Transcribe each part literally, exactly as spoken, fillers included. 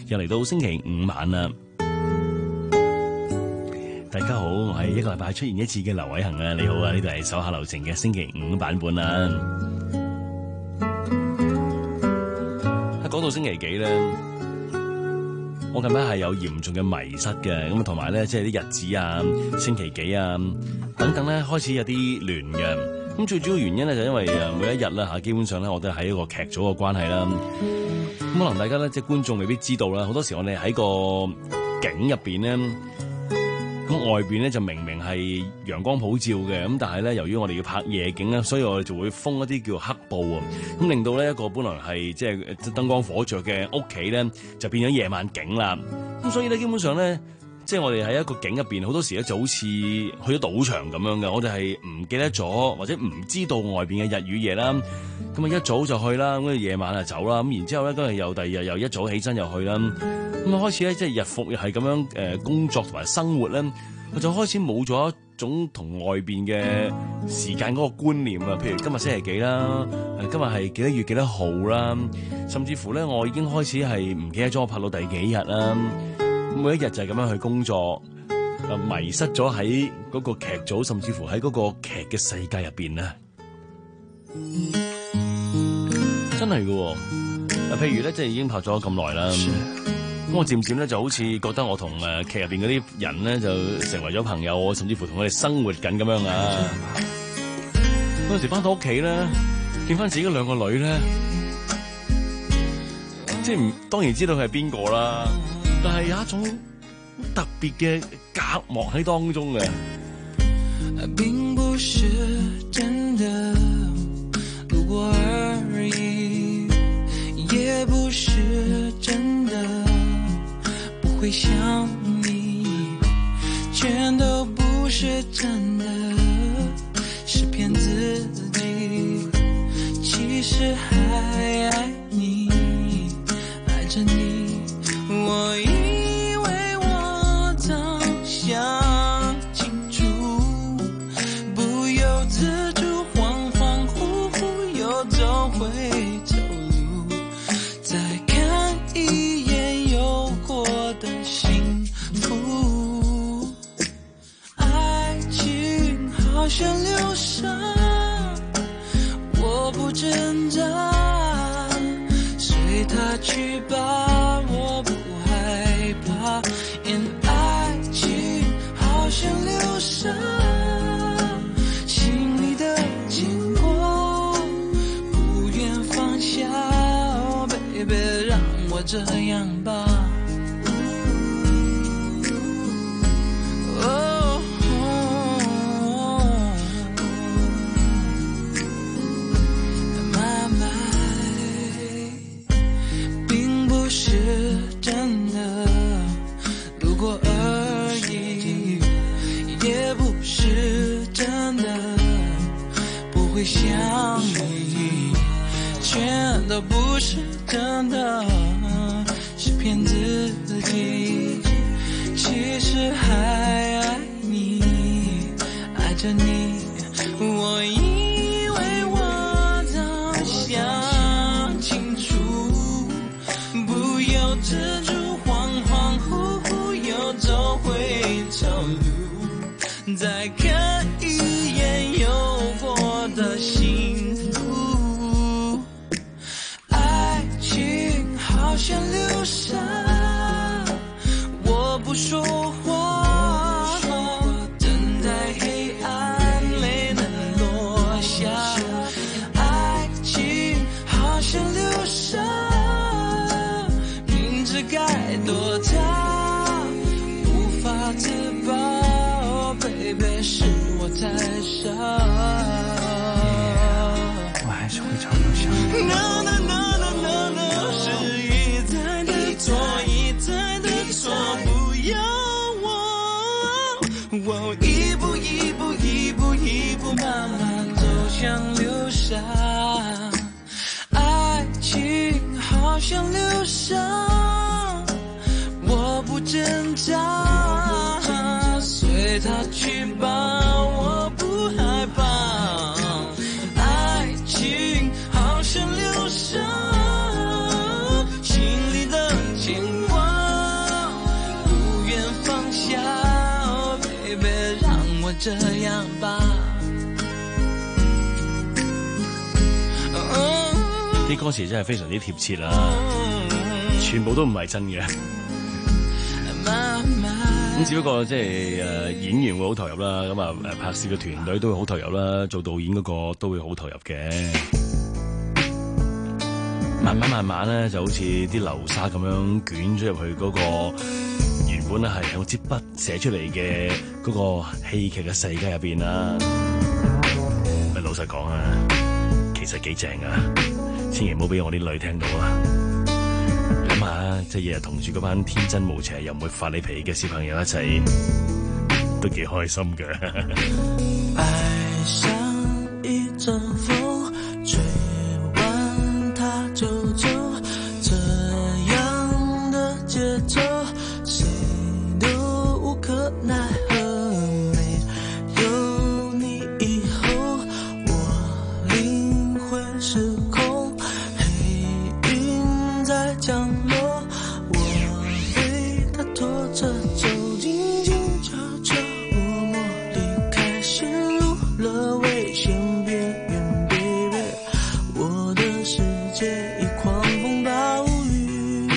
又嚟到星期五晚啦。大家好，我係一個禮拜出現一次嘅劉偉恒啊，你好啊，呢度係手下留情嘅星期五版本啦。講到星期幾咧，我近排係有嚴重嘅迷失嘅，咁啊同埋咧，即係啲日子啊、星期幾啊等等咧，開始有啲亂嘅。咁最主要原因咧，就因為誒每一日啦嚇，基本上咧我都喺一個劇組嘅關係啦。咁可能大家咧即係觀眾未必知道啦，好多時我哋喺個景入邊咧。咁外邊咧就明明係陽光普照嘅，咁但係咧由於我哋要拍夜景咧，所以我哋就會封一啲叫黑布啊，咁令到呢一個本來係即係燈光火著嘅屋企咧，就變咗夜晚景啦。咁所以咧基本上咧，即係我哋喺一個景入邊，好多時咧就好似去咗賭場咁樣嘅，我哋係唔記得咗或者唔知道外邊嘅日與夜啦。咁啊一早就去啦，咁啊夜晚就走啦，咁然之後咧都係又第二日又一早起身又去啦。咁啊開始咧即係日復日係咁樣誒工作同埋生活咧，我就開始冇咗一種同外邊嘅時間嗰個觀念啊。譬如今日星期幾啦，今日係幾多月幾多號啦，甚至乎咧我已經開始係唔記得咗我拍到第幾日啦。每一日就係咁樣去工作，迷失咗喺嗰個劇組，甚至乎喺嗰個劇嘅世界入邊啊！真係㗎喎，譬如咧，即係已經拍咗咁耐啦，咁我漸漸咧就好似覺得我同誒劇入邊嗰啲人咧就成為咗朋友，我甚至乎同佢哋生活緊咁樣啊！有時翻到屋企咧，見翻自己兩個女咧，即係唔當然知道佢係邊個啦。但係有一種特別嘅隔膜喺當中嘅，並不是真的路過而已，也不是真的不會想你，全都不是真的，是騙自己，其實還愛你，愛着你，我以為我早想清楚，不由自主恍恍惚惚又走回頭路，再看一眼有過的幸福，愛情好像流沙，我不掙扎，隨它去吧，我不害怕，因愛情好像流沙，心裡的牽掛不願放下，哦 baby 讓我這樣吧。想你，全都不是真的，是騙自己，其實還愛你，愛着你，我以為我早想清楚，不由自主恍恍惚惚又走回頭路，再看一眼有過的幸福，愛情好像流沙，我不說話，等待黑暗沒能落下，愛情好像流沙，明知該躲它，無法自拔，哦 baby 是我太傻，我還是會常常想你。No no no no no no， 是一再的錯，一再的錯，不要我，我一步一步一步一步慢慢走向流沙，愛情好像流沙，我不掙扎，隨它去吧，我不害怕，愛情好像流沙，心裡的牽掛这样吧。 啲歌詞真係非常之貼切啦，全部都唔係真嘅。咁只不過即係誒演員會好投入啦，咁啊誒拍攝嘅團隊都會好投入啦，做導演嗰個都會好投入嘅。慢慢慢慢咧，就好似啲流沙咁樣捲咗入去嗰個原本咧係用支筆寫出嚟嘅嗰個戲劇嘅世界入邊啦。咪老實講啊，其實幾正啊！千祈唔好俾我啲女聽到啊！諗下，即係日日同住嗰班天真無邪又唔會發你脾嘅小朋友一齊，都幾開心嘅。 愛像一陣風，吹完它就走，這樣的節奏，誰都無可奈何。沒有你以後，我靈魂失控。降落，我被它拖着走，靜靜悄悄，默默離開，陷入了危險邊緣。Baby， 我的世界已狂風暴雨。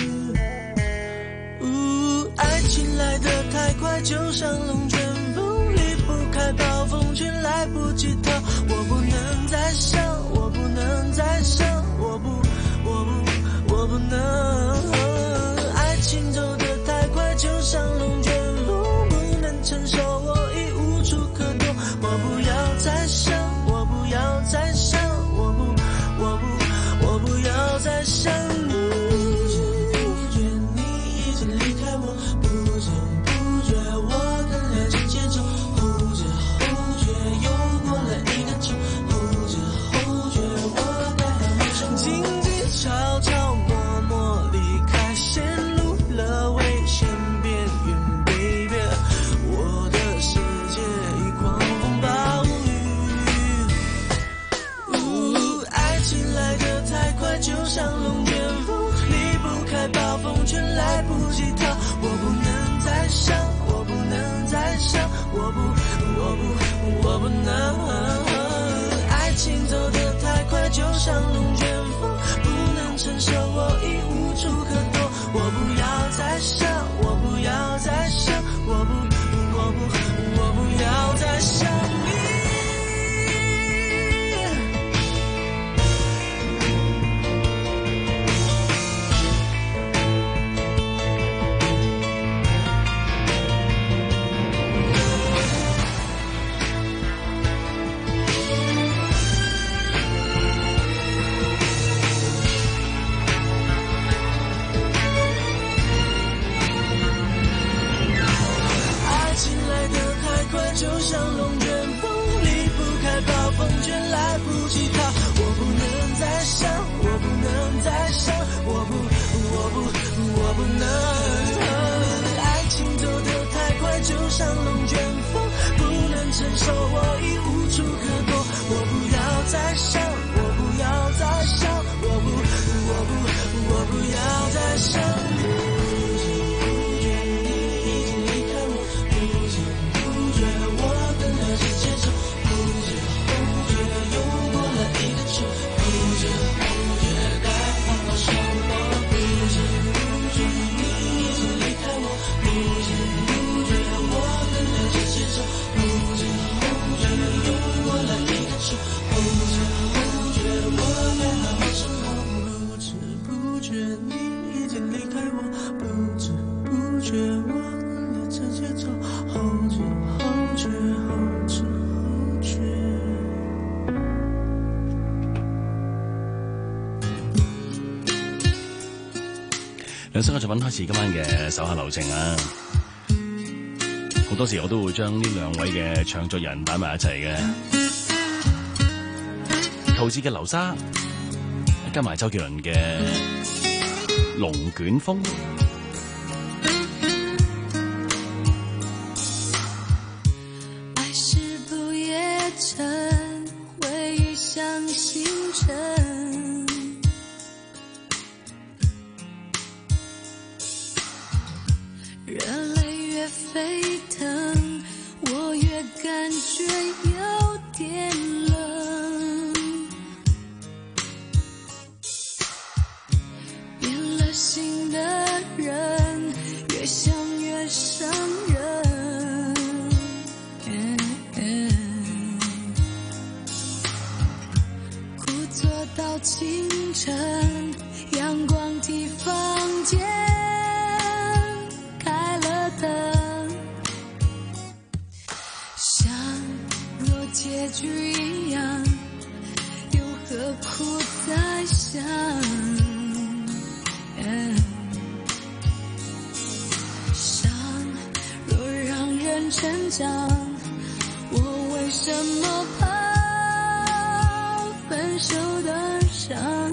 嗚，愛情來得太快，就像龍捲風，離不開暴風圈，來不及逃。我不能再想，我不能再想，我不，我不，我不能。愛情走得太快，就像龍捲風，不能承受，我已無處可躲。我不要再想，我不要再想，我不，我不，我不要再想你。不知不覺你已經離開我，不知不覺我跟了這節奏，後知後覺又過了一個秋，後知後覺我該和你生活，靜靜悄悄默默離開，陷入了危險邊緣。Baby， 我的世界已狂風暴雨。嗚，愛情來得太快，就像龍捲風，離不開暴風圈，來不及逃。我不能再想，我不能再想，我不，我不，我不能。愛情走得太快，就像龍捲風，不能承受，我已無處可躲。我不要再想，我不要再想，我不，我不，我不要再想你。就像龍捲風，離不開暴風圈，來不及逃。我不能再想，我不能再想，我不，我不，我不能。愛情走得太快，就像龍捲風，不能承受，我已無處可躲。我不要再想，我不要再想，我不，我不，我不要再想你。 兩首嘅作品開始今晚嘅手下留情啊！好多時我都會將呢兩位嘅唱作人擺埋一齊嘅，陶喆嘅流沙，加埋周杰倫嘅龍捲風。 愛是不夜城，回憶像星辰，熱淚越沸騰，我越感心的人，越想越伤人。嗯嗯、故作到清晨，阳光替房间开了灯，像若结局一样，又何苦再想？伤若让人成长，我为什么怕分手的伤？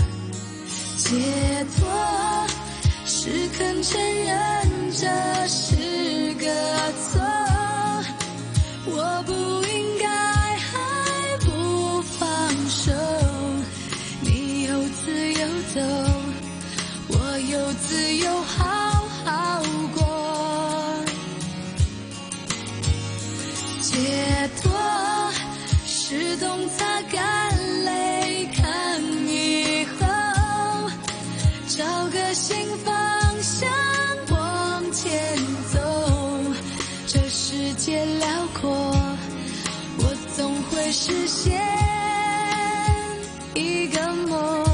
解脱是肯承认这是个错，我不应该还不放手，你有自由走，我有自由好好过。解脱是懂擦干泪，看以后找个新方向往前走。这世界辽阔，我总会实现一个梦。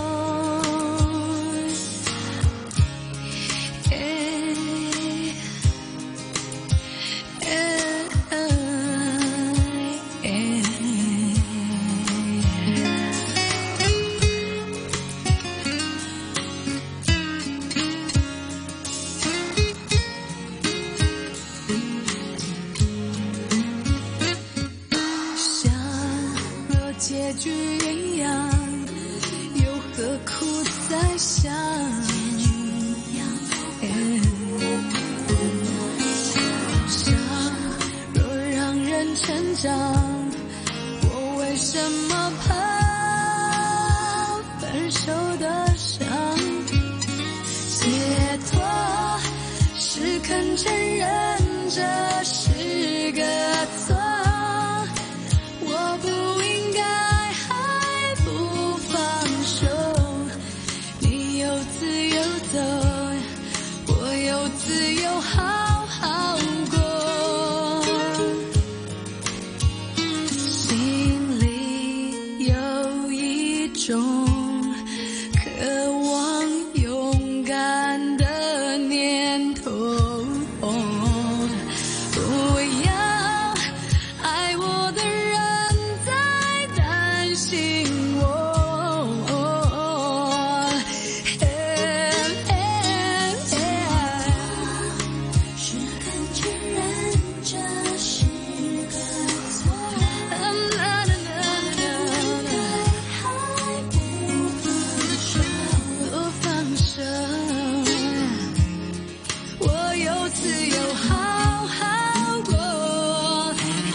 结局一样，又何苦再想？伤若让人成长，我为什么怕分手的伤？解脱是肯承认这是个错，我不应该还不放手，你有自由走，我有自由好好过。心里有一种渴望勇敢的念头，不要爱我的人在担心我，是肯承认这是个错，还不放手，我有自由好好过。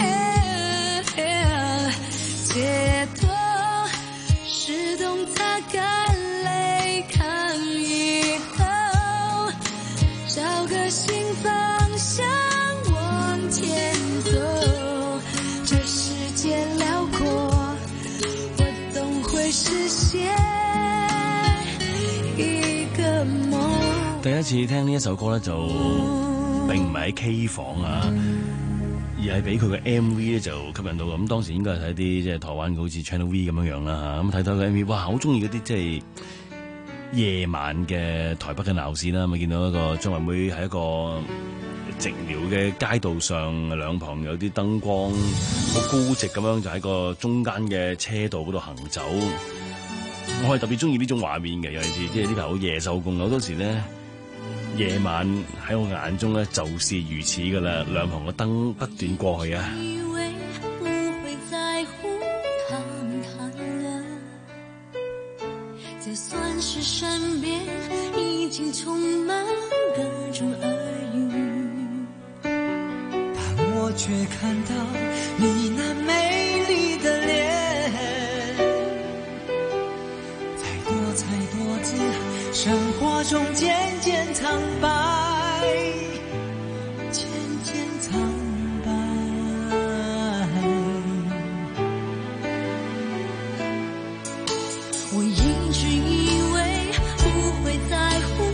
解脱是懂擦干泪，看以后找个新方向往前走。这世界辽阔，我总会实現一個夢。 第一次聽呢一首歌咧，就並唔係喺 K 房啊，而係俾佢嘅 M V 咧就吸引到。咁當時應該係睇啲即係台灣好似 Channel V 咁樣樣啦嚇。咁睇到個 M V，哇，好中意嗰啲即係夜晚嘅台北嘅鬧市啦。咪見到一個張惠妹喺一個寂寥嘅街道上，兩旁有啲燈光，好高直咁樣就喺個中間嘅車道嗰度行走。我係特別中意呢種畫面嘅，尤其是即係呢排好夜收工，好多時咧夜晚喺我眼中咧就是如此噶啦，兩旁嘅燈不斷過去啊。 以為不會在乎看看了，就算是身邊已經充滿各種耳語， 但我卻看到你那美麗的臉，再多才多姿，生活中漸漸蒼白，漸漸蒼白。我一直以為不會在乎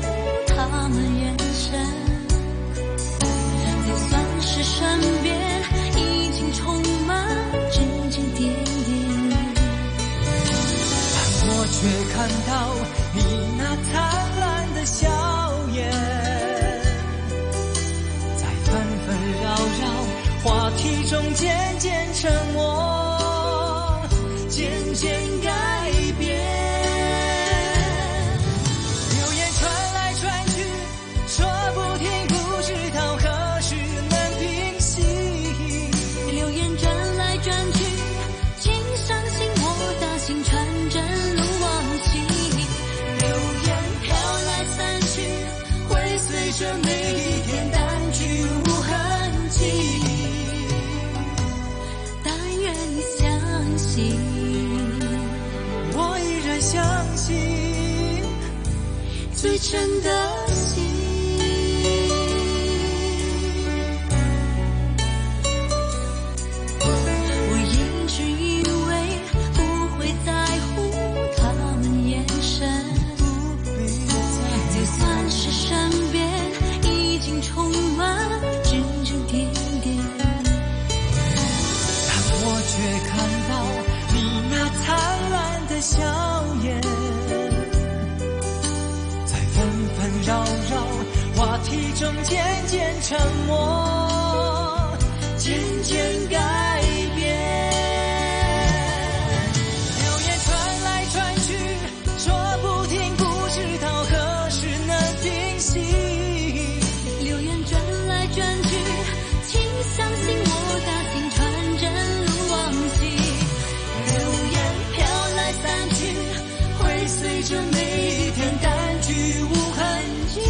漸漸沉默，漸漸改變。流言傳來傳去，說不停，不知道何時能平息。 流言轉來轉去，請相信我的心傳真如往昔。流言飄來散去，會隨着每一天淡去無痕跡。但願你相信， 我依然相信最真的心。我一直以為不會在乎他們眼神，就算是身邊已經充滿指指點點， 但我卻看到你那燦爛的笑顏，在紛紛擾擾話題中漸漸沉默，漸漸改變。流言傳來傳去，說不停，不知道何時能平息。 流言轉來轉去，請相信我的心傳真如往昔。流言飄來散去，會隨着每一天淡去無痕跡。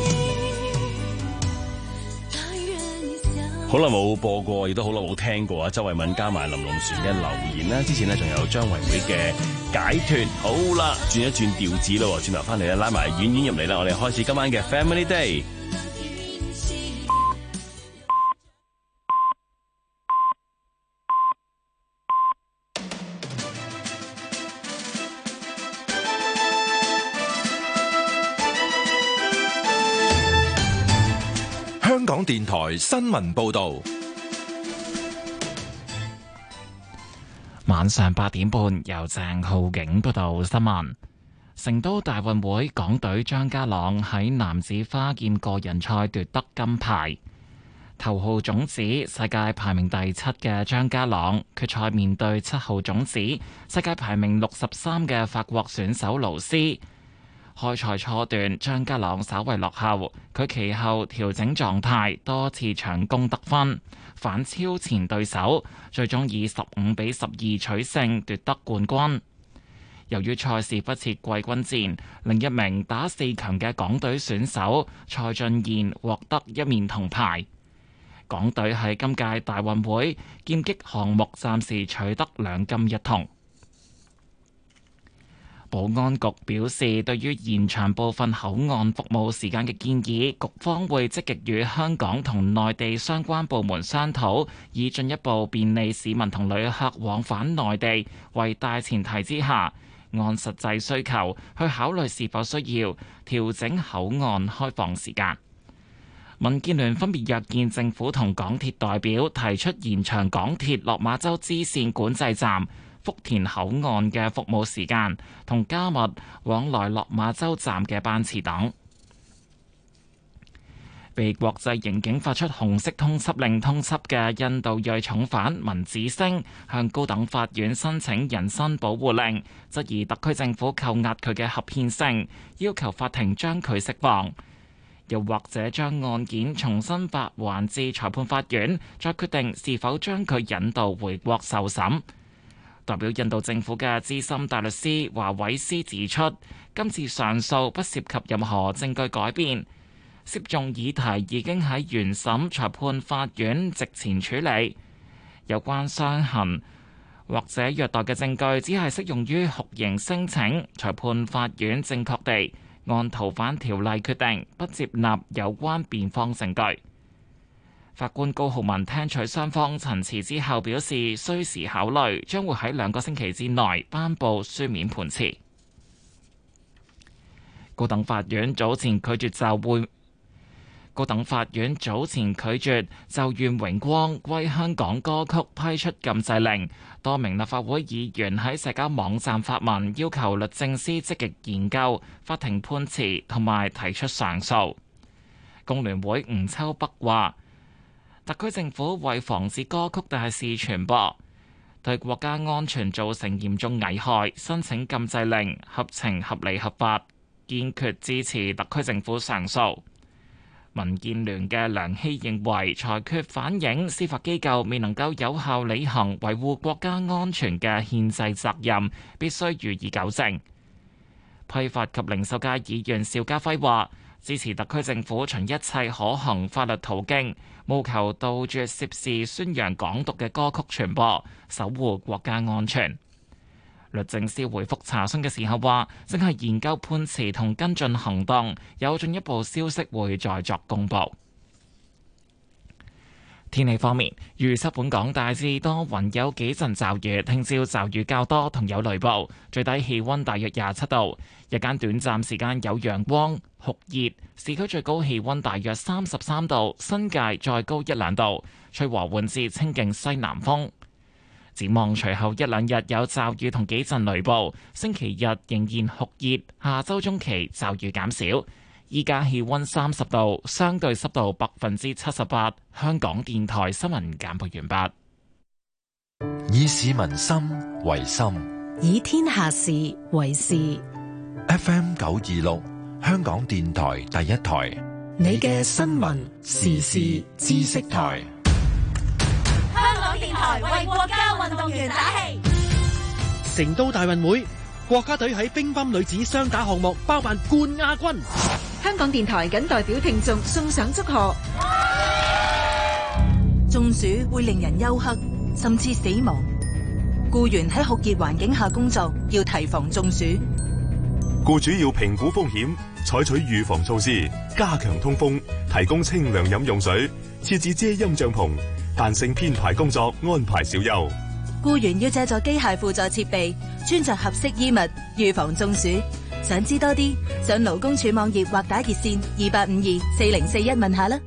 但願你相好耐冇播過，亦都好耐冇聽過啊！周慧敏加埋林龍璇嘅留言啦，之前呢，仲有張惠妹嘅解脫。好啦，轉一轉調子咯，轉頭翻嚟咧，拉埋婉婉入嚟啦，我哋開始今晚嘅 Family Day。 香港電台新聞報導， 晚上八點半由鄭浩景報道新聞。成都大運會港隊張家朗喺男子花劍個人賽奪得金牌，頭號種子世界排名第七嘅張家朗決賽面對七號種子世界排名六十三嘅法國選手盧斯。開賽初段，張家朗稍為落後，佢其後調整狀態，多次搶攻得分，反超前對手，最終以十五比十二取勝奪得冠軍。由於賽事不設季軍戰，另一名打四強嘅港隊選手蔡俊彥獲得一面銅牌。港隊喺今屆大運會劍擊項目暫時取得兩金一銅。保安局表示，對於延長部分口岸服務時間嘅建議，局方會積極與香港同內地相關部門商討，以進一步便利市民同旅客往返內地為大前提之下，按實際需求去考慮是否需要調整口岸開放時間。民建聯分別約見政府同港鐵代表，提出延長港鐵落馬洲支線管制站福田口岸嘅服務時間，同加密往來落馬洲站嘅班次等。被國際刑警發出紅色通緝令通緝嘅印度裔重犯文子星，向高等法院申請人身保護令，質疑特區政府扣押佢嘅合憲性，要求法庭將佢釋放，又或者將案件重新發還至裁判法院，再決定是否將佢引渡回國受審。代表印度政府嘅資深大律師華偉斯指出，今次上訴不涉及任何證據改變，涉訟議題已經喺原審裁判法院席前處理，有關傷痕或者虐待嘅證據只係適用於酷刑聲請，裁判法院正確地按逃犯條例決定，不接納有關辯方證據。法官高浩文聽取雙方陳詞之後表示，需時考慮，將會喺兩個星期之內頒布書面判詞。高等法院早前拒絕就會高等法院早前拒絕就願榮光歸香港歌曲批出禁制令，多名立法會議員喺社交網站發文要求律政司積極研究法庭判詞同埋提出上訴。工聯會吳秋北話， 特區政府為防止歌曲大肆傳播，對國家安全造成嚴重危害，申請禁制令合情合理合法，堅決支持特區政府上訴。民建聯嘅梁希認為，裁決反映司法機構未能夠有效履行維護國家安全嘅憲制責任，必須予以糾正。批發及零售界議員邵家輝話，支持特區政府循一切可行法律途徑，務求杜絕涉事宣揚港獨嘅歌曲傳播，守護國家安全。律政司回覆查詢嘅時候話，正係研究判詞同跟進行動，有進一步消息會再作公佈。天氣方面，預測本港大致多雲，有幾陣驟雨，聽朝驟雨較多同有雷暴，最低氣溫大約廿七度，日間短暫時間有陽光酷熱，市區最高氣溫大約三十三度，新界再高一兩度，吹和緩至清勁西南風。展望隨後一兩日有驟雨同幾陣雷暴，星期日仍然酷熱，下周中期驟雨減少。依家氣溫三十度，相對濕度百分之七十八。香港電台新聞簡報完畢。以市民心為心， 以天下事為事。 F M 九二六，香港電台第一台， 你嘅新聞時事知識台。 香港電台為國家運動員打氣。 成都大運會，國家隊喺乒乓女子雙打項目包辦冠亞軍。 香港電台謹代表聽眾送上祝賀。 中暑會令人休克，甚至死亡。僱員喺酷熱環境下工作，要提防中暑。 僱主要評估風險，採取預防措施，加強通風，提供清涼飲用水，設置遮陰帳篷，彈性編排工作，安排小休。 僱員要借助機械輔助設備，穿着合適衣物，預防中暑。想知多啲，上勞工處網頁或打熱線二八五二四零四一問下啦。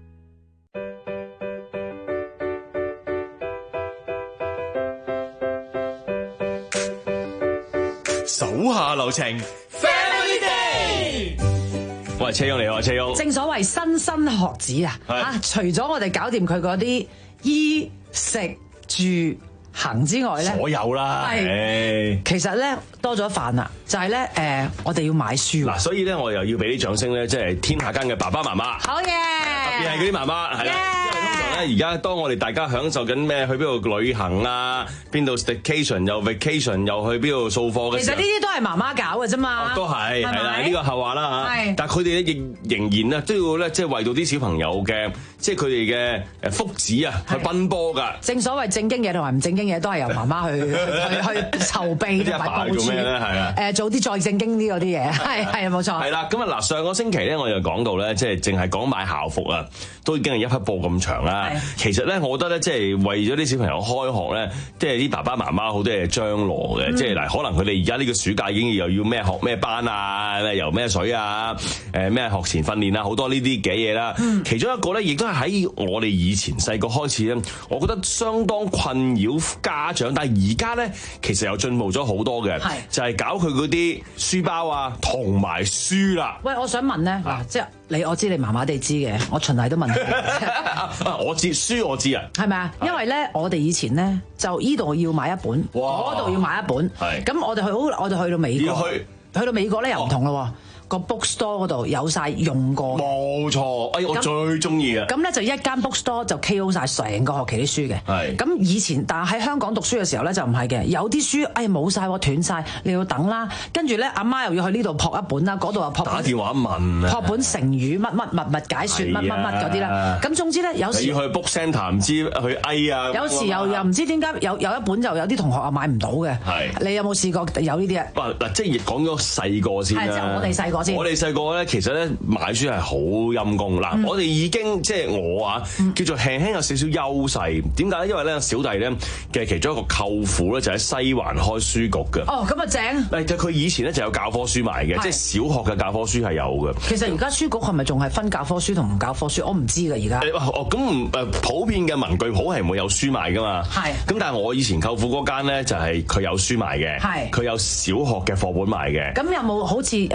手下留情 Family Day。 喂，車翁你好，車翁。 正所謂新生學子啊，嚇！除咗我哋搞掂佢嗰啲衣食住行之外咧， 所有啦， 係其實咧多咗飯啦，就係咧誒，我哋要買書嗱，所以咧我又要俾啲掌聲咧，即係天下間嘅爸爸媽媽， 好嘢， 特別係嗰啲媽媽係啦，因為通常咧而家當我哋大家享受緊咩去邊度旅行啊，邊度 staycation 又 vacation 又去邊度掃貨嘅時候， 其實呢啲都係媽媽搞嘅啫嘛， 都係係啦，呢個後話啦嚇，但係佢哋咧亦仍然咧都要咧即係為到啲小朋友嘅即係佢哋嘅誒福祉啊去奔波㗎。 正所謂正經嘢同埋唔正經嘢都係由媽媽去去去籌備同埋部署咧，係啊，誒做啲再正經啲嗰啲嘢，係係冇錯。 係啦，咁啊嗱，上個星期咧我又講到咧，即係淨係講買校服啊，都已經係一匹布咁長啦。其實咧，我覺得咧，即係為咗啲小朋友開學咧，即係啲爸爸媽媽好多嘢張羅嘅，即係嗱，可能佢哋而家呢個暑假已經又要咩學咩班啊，咩游咩水啊，誒咩學前訓練啊，好多呢啲嘅嘢啦。嗯、其中一個咧，亦都係喺我哋以前細個開始咧，我覺得相當困擾家長，但係而家咧其實又進步咗好多嘅，就係搞佢嗰啲書包啊同埋書啦。 喂，我想問咧，嗱、啊，即係你我知你麻麻地知嘅，我循例都問你。 我知書我知啊， 係咪啊？因為咧，我哋以前咧就依度要買一本，嗰度要買一本，咁我哋去好，我哋去到美國，去，去到美國咧又唔同咯。個 bookstore 嗰度有晒用過， 冇錯。哎，我最中意嘅。咁咧就一間 bookstore 就 K O 晒成個學期啲書嘅。係。咁以前，但係喺香港讀書嘅時候咧就唔係嘅，有啲書哎冇晒喎，斷晒，你要等啦。跟住咧阿媽又要去呢度撲一本啦，嗰度又撲。 打電話問啊。 撲本成語乜乜物物解説乜乜乜嗰啲啦。咁總之咧有時。 你要去 book centre 唔知去 A 啊。 有時又又唔知點解有有一本就有啲同學啊買唔到嘅。係。你有冇試過有呢啲啊？ 嗱，即係講咗細個先啦。係就我哋細個先。我哋細個。其實咧買書係好陰功嗱，嗯、我哋已經即係我啊，叫做輕輕有少少優勢。點解咧？因為咧小弟咧嘅其中一個舅父咧就喺西環開書局嘅。哦，咁啊正！誒，佢以前咧就有教科書賣嘅，即係小學嘅教科書係有嘅。其實而家書局係咪仲係分教科書同唔教科書？我唔知㗎而家。哦，咁誒普遍嘅文具鋪係唔會有書賣㗎嘛。係。咁但係我以前舅父嗰間咧就係佢有書賣嘅。係。佢有小學嘅課本賣嘅。咁有冇好似誒校服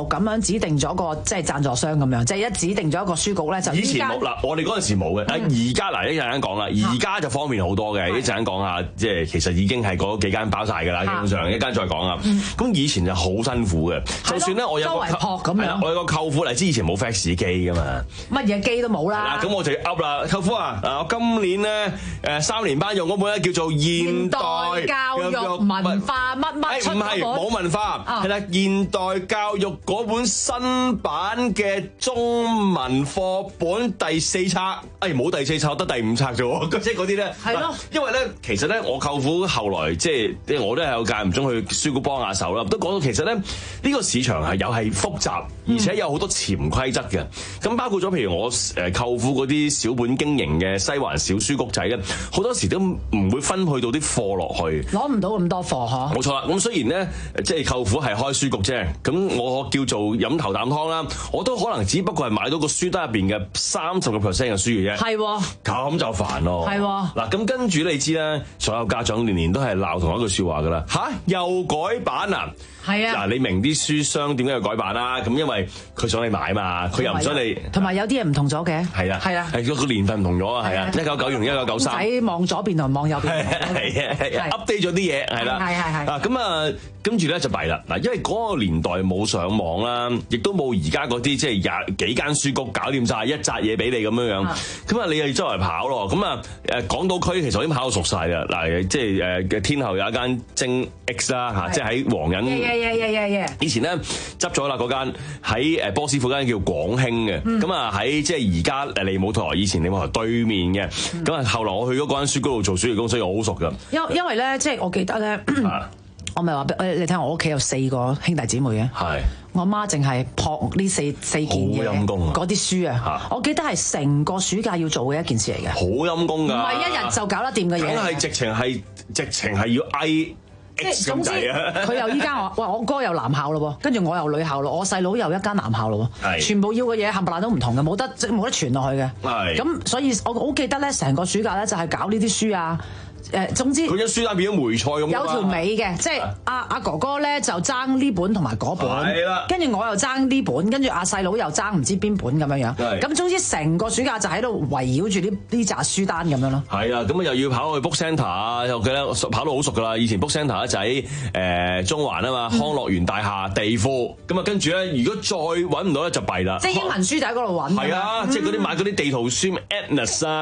咁樣指定咗個即係贊助商咁樣，即係一指定咗一個書局咧就以前冇嗱，我哋嗰陣時冇嘅，而家嗱一陣間講啦，而家就方便好多嘅，一陣間講下，即係其實已經係嗰幾間包晒㗎啦，基本上一間再講啊。咁以前就好辛苦嘅，就算咧我有個咁樣， 我有個舅父嚟，知以前冇 fax 機㗎嘛， 乜嘢機都冇啦。 咁我就要噏啦，舅父啊，嗱我今年咧誒三年班用嗰本咧叫做現代教育文化乜乜出嗰本， 唔係冇文化，係啦現代教育嗰本新版嘅中文課本第四冊，誒冇第四冊得第五冊啫喎，即係嗰啲咧，係咯，因為咧其實咧我舅父後來即係即係我都係有間唔中去書局幫下手啦，都講到其實咧呢個市場係又係複雜，而且有好多潛規則嘅，咁包括咗譬如我誒舅父嗰啲小本經營嘅西環小書局仔咧，好多時都唔會分配到啲貨落去， 攞唔到咁多貨嗬。 冇錯啦，咁雖然咧即係舅父係開書局啫，咁我叫做飲頭啖湯啦，我都可能只不過係買到個書單入邊嘅三十個 percent 嘅書嘅啫，係喎，咁就煩咯，係喎。嗱咁跟住你知啦，所有家長年年都係鬧同一句説話噶啦，吓又改版啊！係啊！嗱，你明啲書商點解要改版啦？咁因為佢想你買嘛，佢又唔想你。同埋有啲嘢唔同咗嘅。係啊，係啊，係個年份唔同咗啊，係啊，一九九同一九九三。唔使望左邊同望右邊。係啊係啊 ，update 咗啲嘢係啦。係係係。啊咁啊，跟住咧就弊啦。嗱，因為嗰個年代冇上網啦，亦都冇而家嗰啲即係廿幾間書局搞掂晒一紮嘢俾你咁樣樣。咁啊，你又要周圍跑咯。咁啊，誒港島區其實我已經跑到熟晒㗎。嗱，即係誒嘅天后有一間精 X 啦嚇，即係喺黃仁。Yeah, yeah, yeah, yeah. 以前咧執咗啦嗰間喺誒波斯富間叫廣興嘅，咁啊喺即係而家誒利舞台以前利舞台對面嘅，咁啊、嗯、後來我去咗嗰間書局度做暑期工，所以我好熟噶。因因為咧即係我記得咧，我咪話俾你聽，我屋企有四個兄弟姊妹嘅，係我媽淨係撲呢四四件嘢，好陰功嗰啲書啊，我記得係成個暑假要做嘅一件事嚟嘅，好陰功㗎，唔係一日就搞得掂嘅嘢，梗係直情係直情係要嗌。即係總之，佢又依家我，哇！我哥又男校咯，跟住我又女校咯，我細佬又一間男校咯，全部要嘅嘢冚唪唥都唔同嘅，冇得即冇得傳落去嘅。係咁，所以我好記得咧，成個暑假咧就係搞呢啲書啊。誒，總之佢將書單變咗梅菜咁，有條尾嘅，即係阿阿哥哥咧就爭呢本同埋嗰本，係啦，跟住我又爭呢本，跟住阿細佬又爭唔知邊本咁樣樣，咁總之成個暑假就喺度圍繞住呢呢紮書單咁樣咯。係啊，咁啊又要跑去 book centre 啊，又記得跑到好熟噶啦。以前 book centre 就喺誒中環啊嘛，康樂園大廈地庫，咁啊跟住咧，如果再揾唔到咧就弊啦。即係英文書就喺嗰度揾。係啊，即係嗰啲買嗰啲地圖書 Atlas 啊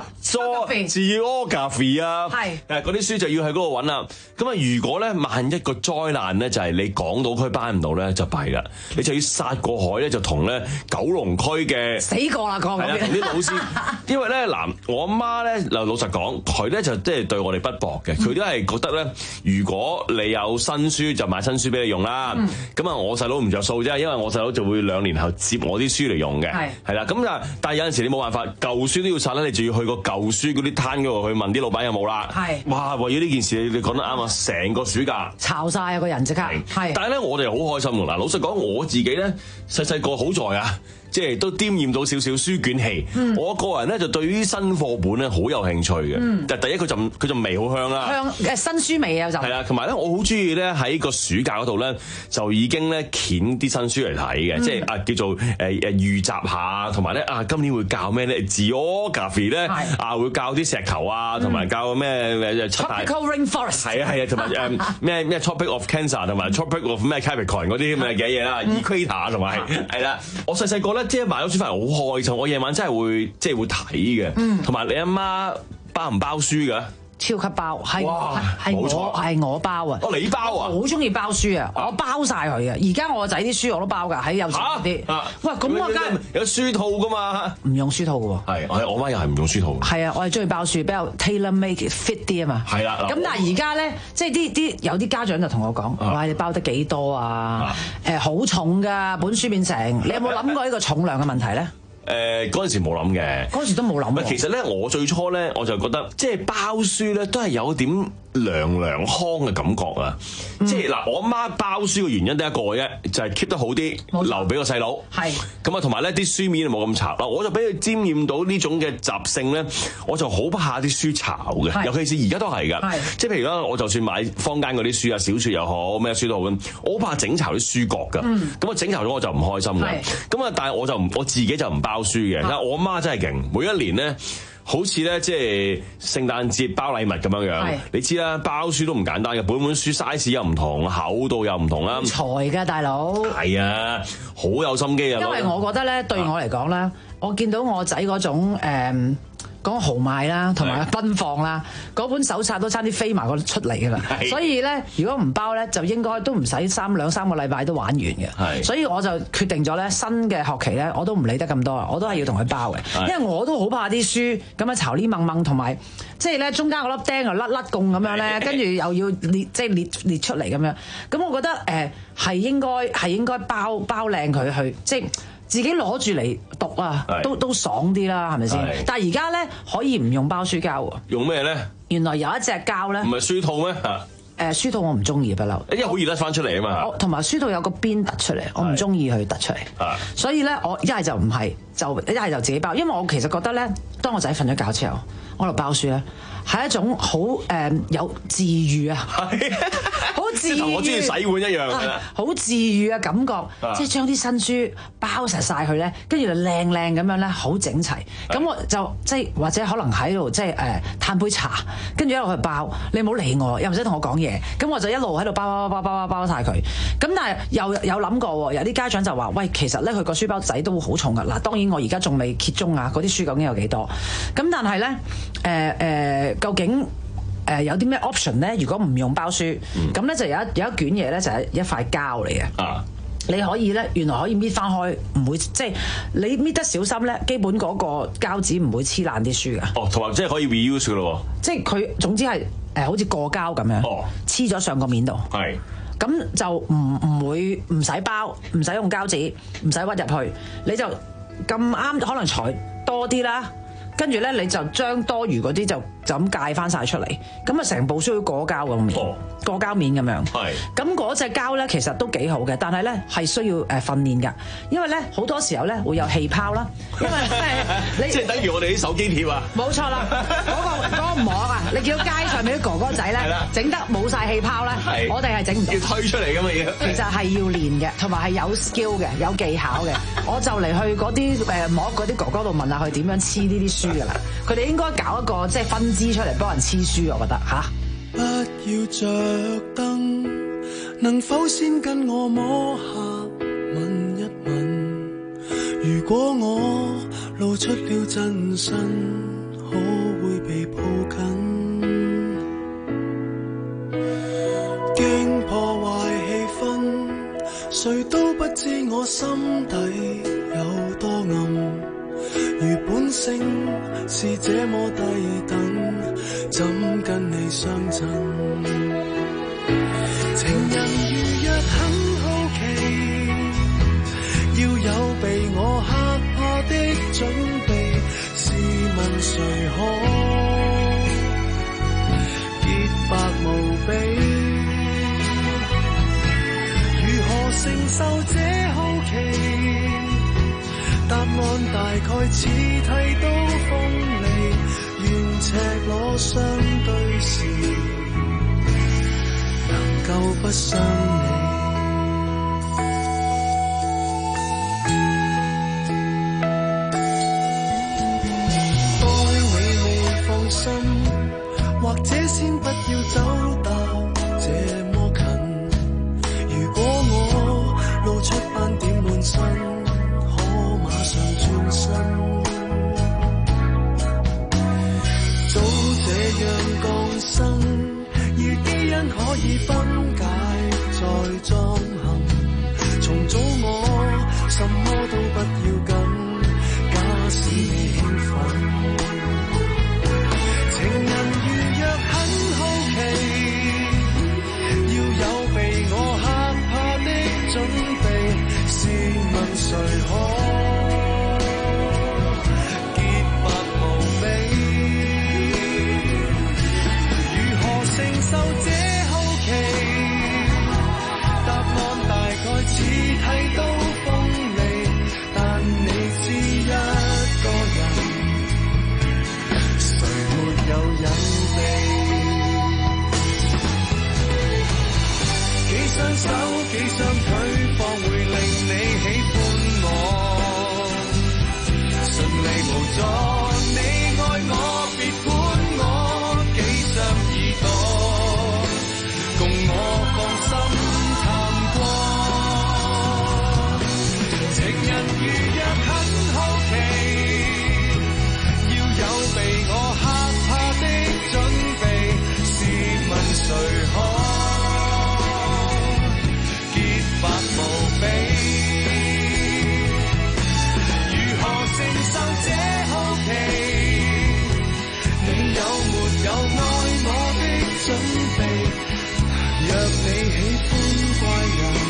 Geography 啊。係誒嗰啲書就要喺嗰度揾啦。咁啊，如果咧萬一個災難咧就係你港島區班唔到咧就弊啦，你就要殺過海咧就同咧九龍區嘅死過啦講。係啊，同啲老師，因為咧嗱，我阿媽咧就老實講，佢咧就即係對我哋不薄嘅，佢都係覺得咧，如果你有新書就買新書俾你用啦。咁啊、嗯，我細佬唔着數啫，因為我細佬就會兩年後接我啲書嚟用嘅。係係啦，咁啊，但係有陣時你冇辦法，舊書都要殺咧，你就要去個舊書嗰啲攤嗰度去問啲老闆有冇啦。係，哇！為咗呢件事，你講得啱啊！成個暑假炒晒啊個人即刻，係。但係咧，我哋好開心㗎嗱。老實講，我自己咧細細個好在啊，即係都沾染到少少書卷氣。嗯、我個人咧就對於新課本咧好有興趣嘅。嗯、但係第一佢就佢就味好香啦，香誒新書味啊就係啊，同埋咧我好中意咧喺個暑假嗰度咧就已經咧揀啲新書嚟睇嘅，嗯、即係啊叫做誒誒預習下，同埋咧啊今年會教咩咧？Geography 咧啊會教啲石球啊，同埋教咩？誒七大 Tropical Rainforest 係啊係啊，同埋誒咩咩 Tropic of Cancer 同埋 Tropic of 咩 Capricorn 嗰啲咁嘅嘢啦 Equator 同埋係啦，我細細個咧即係買咗書翻嚟好開心，我夜晚真係會即係會睇嘅，同埋你阿媽包唔包書㗎？超級包，係係我係我包啊！哦，你包啊！我好中意包書啊！我包晒佢嘅。而家我個仔啲書我都包㗎，喺幼稚園啲。喂，咁我梗係有書套㗎嘛？唔用書套㗎喎。係，我我媽又係唔用書套。係啊，我係中意包書，比較 tailor make fit 啲啊嘛。係啦。咁但係而家咧，即係啲啲有啲家長就同我講：哇，你包得幾多啊？誒，好重㗎，本書變成。你有冇諗過呢個重量嘅問題咧？ 誒嗰陣時冇諗嘅， 嗰陣時都冇諗。 其實咧，我最初咧我就覺得，即係包書咧都係有點涼涼康嘅感覺啊！嗯、即係嗱，我媽包書嘅原因得一個啫，就係、是、keep 得好啲，留俾個細佬。係咁啊，同埋咧啲書面冇咁巢啦，我就俾佢沾染到呢種嘅習性咧，我就好怕啲書巢嘅，尤其是而家都係㗎。即係譬如啦，我就算買坊間嗰啲書啊，小説又好，咩書都好咁，我好怕整巢啲書角㗎。咁啊整巢咗我就唔開心㗎。咁啊，但係我就唔我自己就唔包書嘅。但係我媽真係勁，每一年咧。好似咧，即係聖誕節包禮物咁樣樣，你知啦，包書都唔簡單嘅，本本書 size 又唔同，厚度又唔同啦。 財㗎大佬，係啊，好有心機啊！ 因為我覺得咧，對我嚟講咧，啊、我見到我仔嗰種誒。嗯講豪邁啦，同埋奔放啦，嗰本手冊都差啲飛埋個出嚟㗎啦。所以咧，如果唔包咧，就應該都唔使三兩三個禮拜都玩完嘅。所以我就決定咗咧，新嘅學期咧，我都唔理得咁多，我都係要同佢包嘅，因為我都好怕啲書咁樣巢呢掹掹，同埋即係咧中間嗰粒釘又甩甩共咁樣咧，跟住又要裂即係裂裂出嚟咁樣。咁我覺得誒係、呃、應該係應該包包靚佢去即係。自己攞住嚟讀啊，都都爽啲啦，係咪先？但係而家咧可以唔用包書膠喎。用咩咧？原來有一隻膠咧，唔係書套咩？誒書套我唔中意不嬲，因為好易甩翻出嚟啊嘛。同埋書套有個邊突出嚟，我唔中意佢突出嚟。所以咧，我一係就唔係，就一係就自己包。因為我其實覺得咧，當我仔瞓咗覺之後，我度包書咧係一種好誒、呃、有治癒啊，好治癒，同我中意洗碗一樣嘅，好治癒嘅感覺。即係將啲新書包實晒佢咧，跟住就靚靚咁樣咧，好整齊。咁我就即係或者可能喺度即係誒嘆杯茶，跟住一路去包。你唔好理我，又唔使同我講嘢。咁我就一路喺度包包包包包包曬佢。咁但係又有諗過，有啲家長就話：喂，其實咧佢個書包仔都好重㗎。嗱，當然我而家仲未揭盅啊，嗰啲書究竟有幾多？咁但係咧，誒、呃、誒、呃，究竟誒、呃、有啲咩 option 咧？如果唔用包書，咁咧、嗯、就有一有一卷嘢咧，就係一塊膠嚟嘅。啊，你可以咧，原來可以搣翻開，唔會即係你搣得小心咧，基本嗰個膠紙唔會黐爛啲書㗎。哦，同埋即係可以 reuse 㗎咯喎。即係佢總之係誒，好似過膠咁樣，黐咗、哦、上個面度。係。咁就唔唔會唔使包，唔使用，用膠紙，唔使屈入去，你就咁啱可能裁多啲啦。跟住咧，你就將多餘嗰啲就就咁戒翻晒出嚟，咁啊成部書都過膠咁面，哦、過膠面咁樣。係。咁嗰隻膠咧，其實都幾好嘅，但係咧係需要誒訓練㗎，因為咧好多時候咧會有氣泡啦，因為你即係等於我哋啲手機貼啊。冇錯啦，嗰、嗰個嗰個膜啊，你見到街上面啲哥哥仔咧整得冇晒氣泡咧，我哋係整唔到。要推出嚟㗎嘛要。其實係要練嘅，同埋係有 skill 嘅，有技巧嘅。我就嚟去嗰啲誒膜嗰啲哥哥度問下佢點樣黐呢啲書㗎啦。佢哋應該搞一個即係分支出嚟幫人黐書，我覺得嚇。 不要着燈，能否先跟我摸下問一問？如果我露出了真身，可會被抱緊？驚破壞氣氛，誰都不知我心底有多暗。如本性是這麼低等，怎跟你相襯？情人如若很好奇，要有被我嚇怕的準備，試問誰可潔白無比？如何承受這好奇？答案大概似剃刀鋒利，願赤裸相對時，能夠不傷你。當你未放心，或者先不要走到這麼近。如果我露出斑點滿身，馬上轉身，早這樣降生，而基因可以分解再情人如若很好奇，要有被我嚇怕的準備，試問誰可潔白無比？如何承受這好奇？你有沒有愛我的準備？若你喜歡怪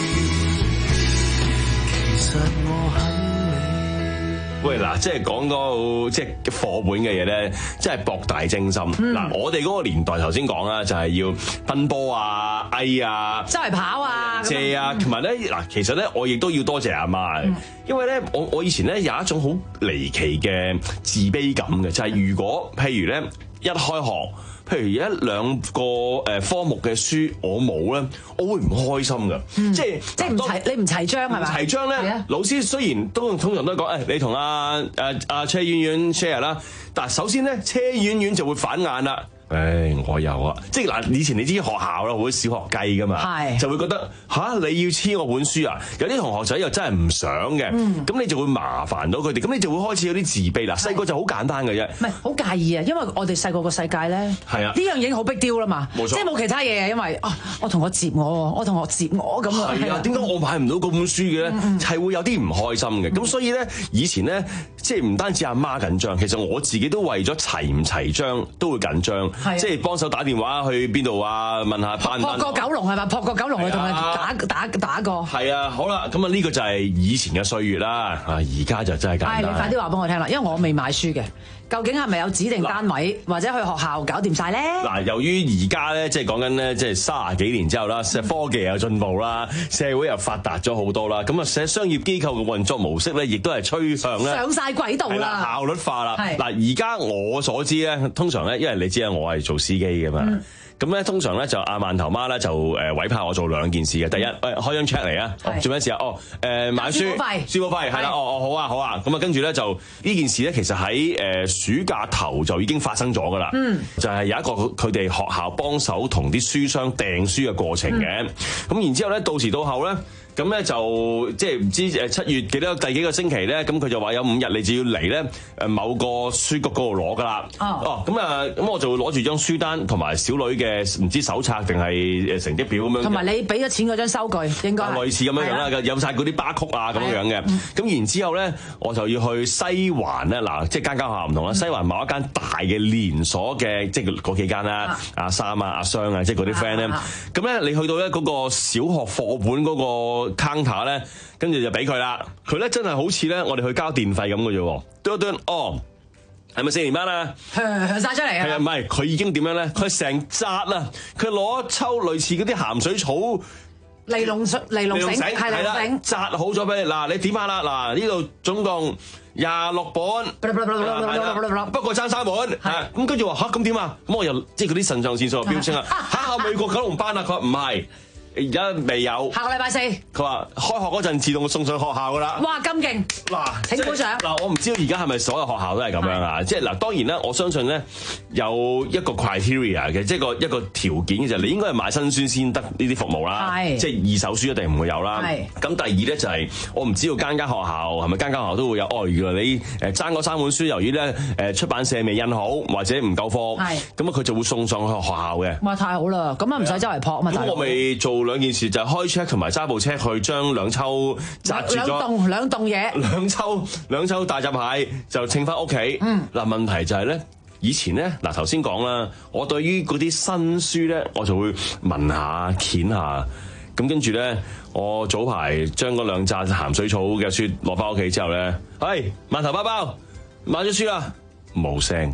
人，其實我很喂嗱，即係講到即係課本嘅嘢咧，即係博大精深。嗱、嗯，我哋嗰個年代頭先講啦，就係要奔波啊、哎啊、 周圍跑啊、 借啊，同埋咧嗱，其實咧我亦都要多謝阿媽嘅，嗯、因為咧我我以前咧有一種好離奇嘅自卑感嘅，就係、是、如果譬如咧一開學。譬如一兩個誒科目嘅書我冇咧，我會唔開心㗎、嗯。即係即係唔齊，你唔齊章係咪？ 齊章咧，老師雖然都通常都講誒、哎，你同阿誒阿車婉婉 share 啦，但係首先咧，車婉婉就會反眼啦。誒、哎，我有啊，即係嗱，以前你知學校啦，好小學雞噶嘛，就會覺得吓你要黐我本書啊，有啲同學仔又真係唔想嘅，咁、嗯、你就會麻煩到佢哋，咁你就會開始有啲自卑啦。細個就好簡單嘅啫， 唔係好介意啊，因為我哋細個個世界咧，係啊，呢樣已經好逼雕啦嘛，冇錯，即係冇其他嘢，因為啊，我同學接我，我同學接我咁啊， 係啊，點解我買唔到嗰本書嘅咧？係、嗯嗯、會有啲唔開心嘅，咁、嗯、所以咧，以前咧，即係唔單止阿媽緊張，其實我自己都為咗齊唔齊章都會緊張，即係幫手打電話去邊度啊？問下班。 撲過九龍係嘛？撲過九龍去同佢打打打過。 係啊，好啦，咁啊呢個就係以前嘅歲月啦。啊，而家就真係簡單。 係，你快啲話俾我聽啦，因為我未買書嘅。究竟係咪有指定單位或者去學校搞掂晒咧？嗱， 由於而家咧，即係講緊咧，即係卅幾年之後啦，科技又進步啦，社會又發達咗好多啦，咁啊，寫商業機構嘅運作模式咧，亦都係趨向咧上晒軌道啦， 效率化啦。嗱，而家我所知咧，通常咧，因為你知啊，我係做司機嘅嘛。嗯咁咧，通常咧就阿饅頭媽咧就誒委派我做兩件事嘅。第一，誒、哎、開張 check 嚟啊，做咩事啊？哦，誒、呃、買書，書簿費，書簿費係啦。哦哦，好啊好啊。咁啊，跟住咧就呢件事咧，其實喺誒暑假頭就已經發生咗噶啦。嗯，就係、是、有一個佢哋學校幫手同啲書商訂書嘅過程嘅。咁、嗯、然之後咧，到時到後咧。咁咧就即係唔知誒七月幾多第幾個星期咧，咁佢就話有五日你就要嚟咧誒某個書局嗰度攞噶啦。哦，咁啊，咁我就會攞住張書單同埋小女嘅唔知手冊定係誒成績表咁樣。 同埋你俾咗錢嗰張收據應該類似咁樣樣啦，有晒嗰啲巴曲啊咁樣樣嘅。咁然之後咧，我就要去西環咧，嗱，即係間間學校唔同啦。西環某一間大嘅連鎖嘅，即係嗰幾間啦，阿三啊、阿雙啊，即係嗰啲 friend 咧。咁咧，你去到咧嗰個小學課本嗰個 counter 咧，跟住就俾佢啦。佢咧真係好似咧，我哋去交電費咁嘅啫。嘟一嘟，哦，係咪四年班啊？ 響晒出嚟啊！ 係啊，唔係佢已經點樣咧？佢成紮啊！佢攞抽類似嗰啲鹹水草尼龍繩，尼龍繩係啦， 紮好咗俾你。嗱，你點下啦？嗱，呢度總共廿六本，不過爭三本。咁跟住話吓，咁點啊？咁我又即係嗰啲腎上腺素飆升啊！嚇下美國九龍班啊！佢話唔係。而家未有， 下個禮拜四， 佢話開學嗰陣自動送上學校噶啦。 哇，咁勁！嗱，請鼓掌。 嗱，我唔知道而家係咪所有學校都係咁樣啊？即係嗱，當然咧，我相信咧有一個 criteria 嘅，即係個一個條件嘅就係你應該係買新書先得呢啲服務啦。係，即係二手書一定唔會有啦。係。咁第二咧就係我唔知道間間學校係咪間間學校都會有。哦，原來你誒爭嗰三本書，由於咧誒出版社未印好或者唔夠貨，係咁啊，佢就會送上去學校嘅。 哇，太好啦！咁啊唔使周圍撲嘛。 咁我未做兩件事，就係開 check 同埋揸部車去將兩抽紮住咗兩棟兩棟嘢， 兩抽兩抽大閘蟹就稱翻屋企。嗯，嗱，問題就係咧，以前咧嗱頭先講啦，我對於嗰啲新書咧，我就會聞下、掀下，咁跟住咧，我早排將嗰兩紮鹹水草嘅書攞翻屋企之後咧，喂，饅頭包包買咗書啦，冇聲。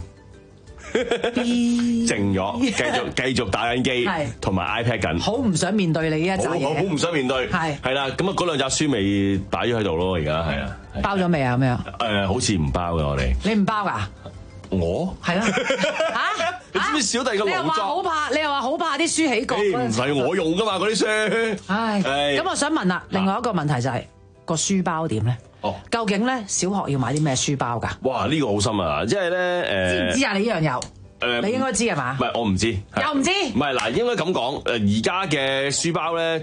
靜咗，繼續繼續打緊機，同埋 iPad 緊， 好唔想面對你呢一紮嘢， 好唔想面對，係係啦，咁啊嗰兩紮書未擺咗喺度咯，而家係啊， 包咗未啊？咁樣誒，好似唔包嘅我哋， 你唔包噶？ 我係啦， 嚇！ 你知唔知小弟嘅你又話好怕，你又話好怕啲書起角， 唔係我用噶嘛嗰啲書。 唉，咁我想問啦，另外一個問題就係個書包點咧？哦，究竟咧小學要買啲咩書包㗎？ 哇，呢個好深啊！即係咧誒， 知唔知啊？你呢樣有？誒，你應該知係嘛？ 唔係我唔知， 又唔知？ 唔係嗱，應該咁講誒，而家嘅書包咧，即係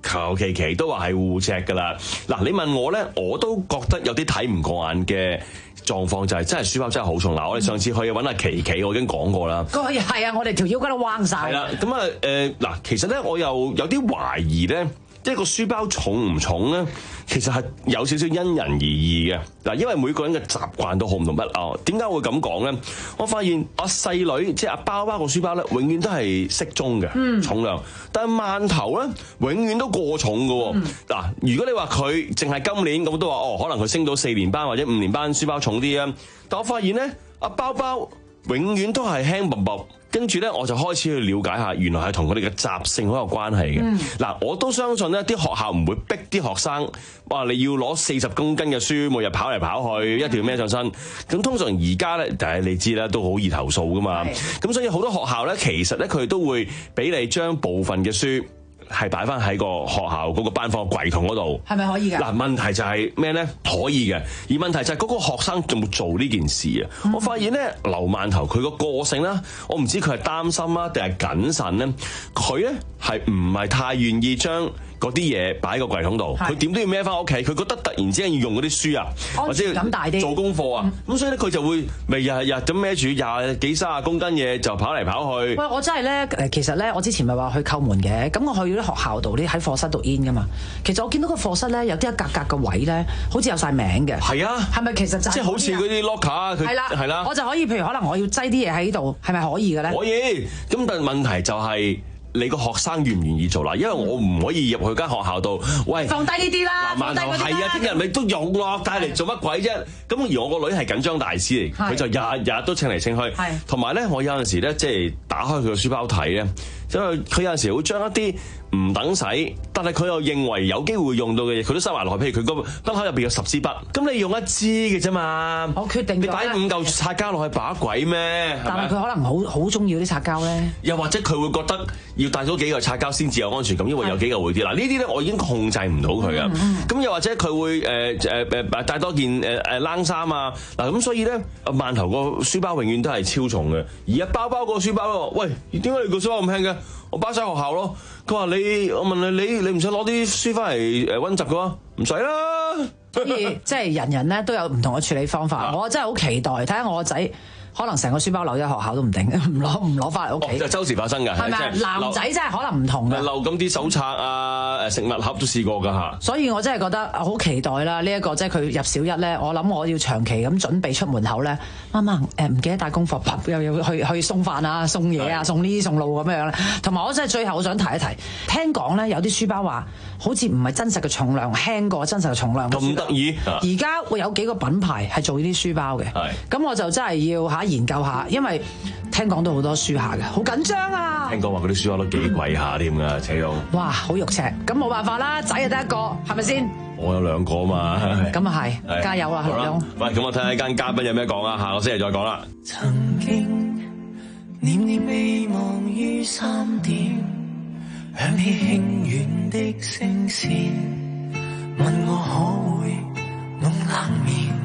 求其其都話係護尺㗎啦。嗱，你問我咧，我都覺得有啲睇唔過眼嘅狀況就係真係書包真係好重。嗱，我哋上次去揾阿琪琪，我已經講過啦。 個係啊，我哋條腰骨都彎晒。 係啦，咁啊誒嗱，其實咧我又有啲懷疑咧，即係個書包重唔重咧，其實係有少少因人而異嘅。嗱，因為每個人嘅習慣都好唔同。乜啊？點解會咁講咧？我發現阿細女即係阿包包個書包咧，永遠都係適中嘅、嗯、重量，但係饅頭咧永遠都過重嘅。嗱、嗯，如果你話佢淨係今年咁都話哦，可能佢升到四年班或者五年班書包重啲啊，但我發現咧阿包包永遠都係輕薄薄。跟住咧，我就開始去了解下，原來係同佢哋嘅習性好有關係嘅。嗱、嗯，我都相信咧，啲學校唔會逼啲學生話你要攞四十公斤嘅書，每日跑嚟跑去，一定要孭上身。咁通常而家咧，但係你知啦，都好易投訴噶嘛。咁所以好多學校咧，其實咧佢哋都會俾你將部分嘅書係擺翻喺個學校嗰個班房櫃筒嗰度， 係咪可以㗎？ 嗱，問題就係咩咧？可以嘅，而問題就係嗰個學生有冇做呢件事啊？嗯、我發現咧，劉饅頭佢個個性啦，我唔知佢係擔心啊定係謹慎咧，佢咧係唔係太願意將嗰啲嘢擺喺個櫃筒度，佢點都要孭翻屋企。佢覺得突然之間要用嗰啲書啊，或者要做功課啊，咁、嗯、所以咧佢就會咪日日咁孭住廿幾三十公斤嘢就跑嚟跑去。 喂，我真係咧誒，其實咧我之前咪話去叩門嘅，咁我去咗啲學校度，啲喺課室讀煙噶嘛。其實我見到個課室咧有啲一格格嘅位咧，好似有晒名嘅。係啊，係咪其實就係、 即係好似嗰啲 locker 佢係啦係啦， 我就可以譬如可能我要擠啲嘢喺度，係咪可以嘅咧？ 可以，咁但係問題就係、是。你個學生願唔願意做啦？因為我唔可以入去間學校度，喂， 放低呢啲啦， 饅頭係啊，聽日咪都用咯，帶嚟做乜鬼啫？咁而我個女係緊張大師嚟，佢就日日都稱嚟稱去，同埋咧，我有陣時咧，即係打開佢個書包睇咧，因為佢有陣時會將一啲唔等使，但係佢又認為有機會用到嘅嘢，佢都收埋落去。譬如佢個筆盒入邊有十支筆，咁你用一支嘅啫嘛。 我決定你擺五嚿擦膠落去把鬼咩？ 但係佢可能好好中意啲擦膠咧。 又或者佢會覺得要帶咗幾個擦膠先至有安全感，因為有幾嚿會跌。嗱，呢啲咧我已經控制唔到佢啊。咁、嗯、又或者佢會誒誒誒帶多件誒誒冷衫啊。嗱，咁所以咧，饅頭個書包永遠都係超重嘅。而家包包個書包，喂，點解你個書包咁輕嘅？我擺晒學校咯。佢話你，我問你，你你唔使攞啲書翻嚟誒溫習嘅喎，唔使啦。 所以即係人人咧都有唔同嘅處理方法。啊、我真係好期待睇下我個仔。可能成個書包留喺學校都唔定，唔攞唔攞翻嚟屋企。就周時發生㗎，係咪？男仔真係可能唔同嘅。漏咁啲手冊啊、誒食物盒都試過㗎嚇。所以我真係覺得好期待啦！呢、這、一個即係佢入小一咧，我諗我要長期咁準備出門口咧。媽媽誒唔記得帶功課，又要去去送飯啊、送嘢啊、送呢送路咁樣咧。同埋我真係最後我想提一提，聽講咧有啲書包話好似唔係真實嘅重量，輕過真實嘅重量。咁得意！而家會有幾個品牌係做呢啲書包嘅。咁我就真係要嚇研究下，因為聽講都好多書下嘅，好緊張啊！聽講話嗰啲書包都幾貴下添㗎，扯到哇，好肉赤。咁冇辦法啦，仔就得一個，係咪先？我有兩個嘛。咁啊係，加油啊，劉墉。喂，咁我睇下呢間嘉賓有咩講啊，下個星期再講啦。曾經念念未忘於三點，響起輕遠的聲線，問我可會弄冷面。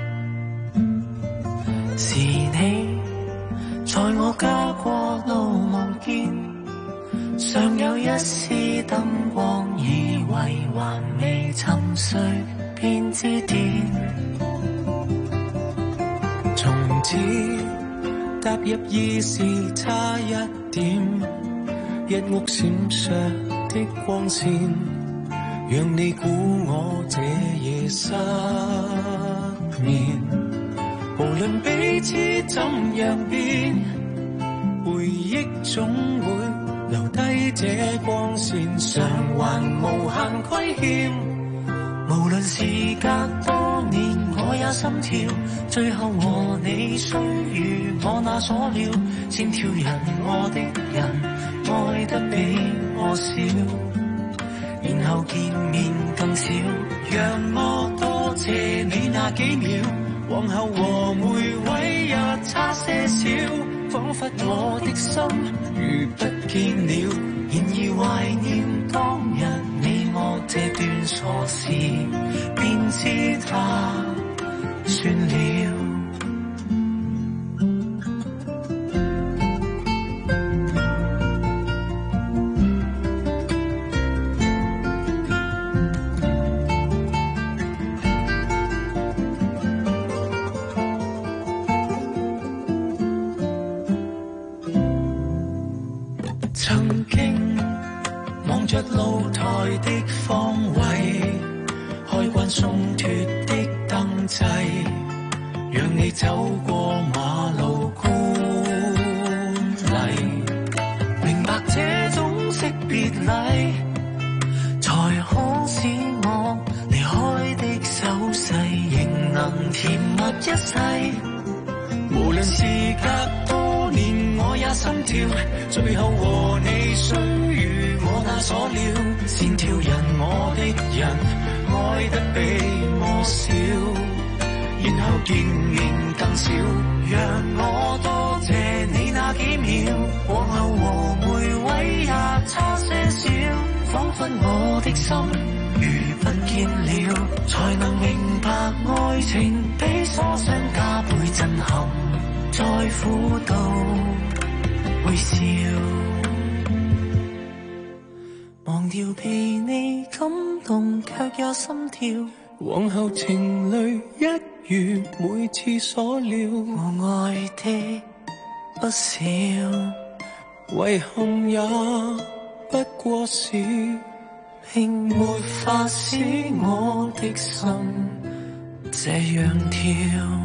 是你在我家過路望見，尚有一絲燈光，以為還未沉睡便致電。從此踏入兒時差一點，一屋閃爍的光線，讓你估我這夜失眠。無論彼此怎樣變，回憶總會留低這光線，償還無限虧欠。無論時隔多年，我也心跳，最後和你雖如我那所料，千挑人我的人，愛得比我少，然後見面更少，讓我多謝你那幾秒。往後和每位也差些少，彷彿我的心如不見了。然而懷念當日你我這段傻事，便知它算了。 愛的方位，開關鬆脱的燈掣，讓你走過馬路觀禮，明白這種識別禮，才可使我離開的手勢仍能甜蜜一世。無論事隔多年，我也心跳，最後和你相遇，我那所料，線條人我的人，愛得比我少，然後見面更少，讓我多謝你那幾秒，往後和每位也差些少，彷彿我的心如不見了，才能明白愛情比所想加倍震撼，在苦度會笑，忘掉被你感動卻有心跳，往後情侶一如每次所料，我愛的不少，遺憾也不過是並沒法使我的心這樣跳。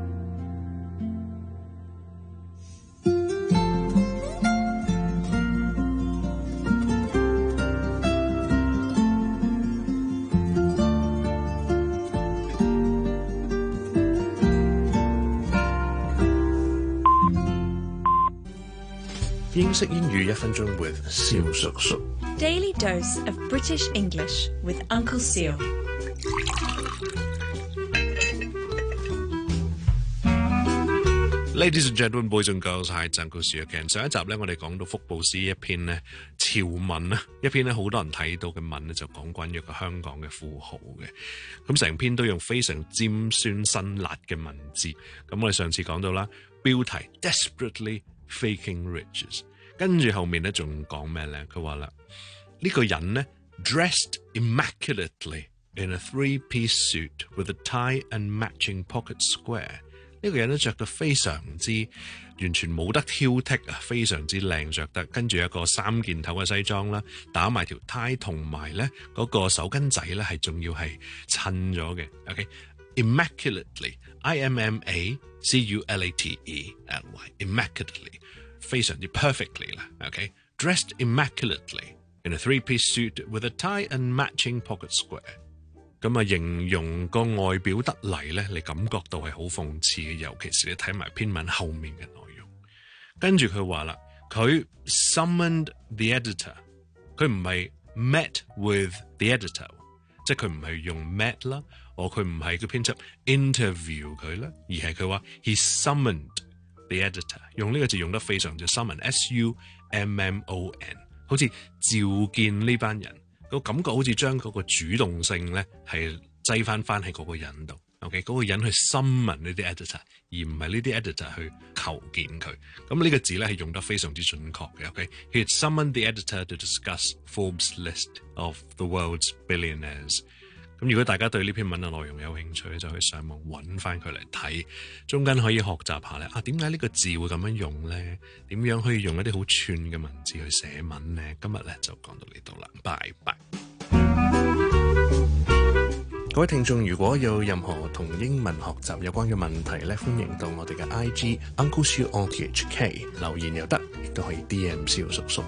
英式英語一分鐘 with 蕭叔叔。 Daily dose of British English with Uncle Seal。 Ladies and gentlemen, boys and girls， 係曾故事嘅。上一集咧，我哋講到福布斯一篇咧潮文啊，一篇咧好多人睇到嘅文咧，就講關於一個香港嘅富豪嘅。咁成篇都用非常尖酸辛辣嘅文字。咁我哋上次講到啦，標題 Desperately Faking Riches， 跟住後面咧仲講咩咧？佢話啦，呢、這個人咧 dressed immaculately in a three-piece suit with a tie and matching pocket square。呢個人都着得非常之完全冇得挑剔啊，非常之靚着得，跟住一個三件頭嘅西裝啦，打埋條呔，同埋咧嗰個手巾仔咧係仲要係襯咗嘅。OK，immaculately， I M M A C U L A T E L Y，immaculately， 非常之 perfectly 啦。OK，dressed immaculately in a three-piece suit with a tie and matching pocket square。咁啊，形容個外表得嚟咧，你感覺到係好諷刺嘅，尤其是你睇埋篇文後面嘅內容。跟住佢話啦，佢 summoned the editor， 佢唔係 met with the editor， 即係佢唔係用 met 啦，或佢唔係個編輯 interview 佢啦，而係佢話 he summoned the editor， 用呢個字用得非常之 summon S U M M O N， 好似召見呢班人。個感覺好似將嗰個主動性咧係擠翻翻喺嗰個人度 ，OK， 嗰個人去 summon 呢啲 editor， 而唔係呢啲 editor 去求見佢。咁呢個字咧係用得非常之準確嘅 ，OK。He had summoned the editor to discuss Forbes' list of the world's billionaires。咁如果大家對呢篇文嘅內容有興趣，就可以上網揾翻佢嚟睇，中間可以學習下咧。啊，點解呢個字會咁樣用咧？點樣可以用一啲好串嘅文字去寫文咧？今日咧就講到呢度啦，拜拜。各位聽眾，如果有任何同英文學習有關嘅問題咧，歡迎到我哋嘅 I G Uncle Siu O T H K 留言又得，亦都可以 D M 蕭叔叔。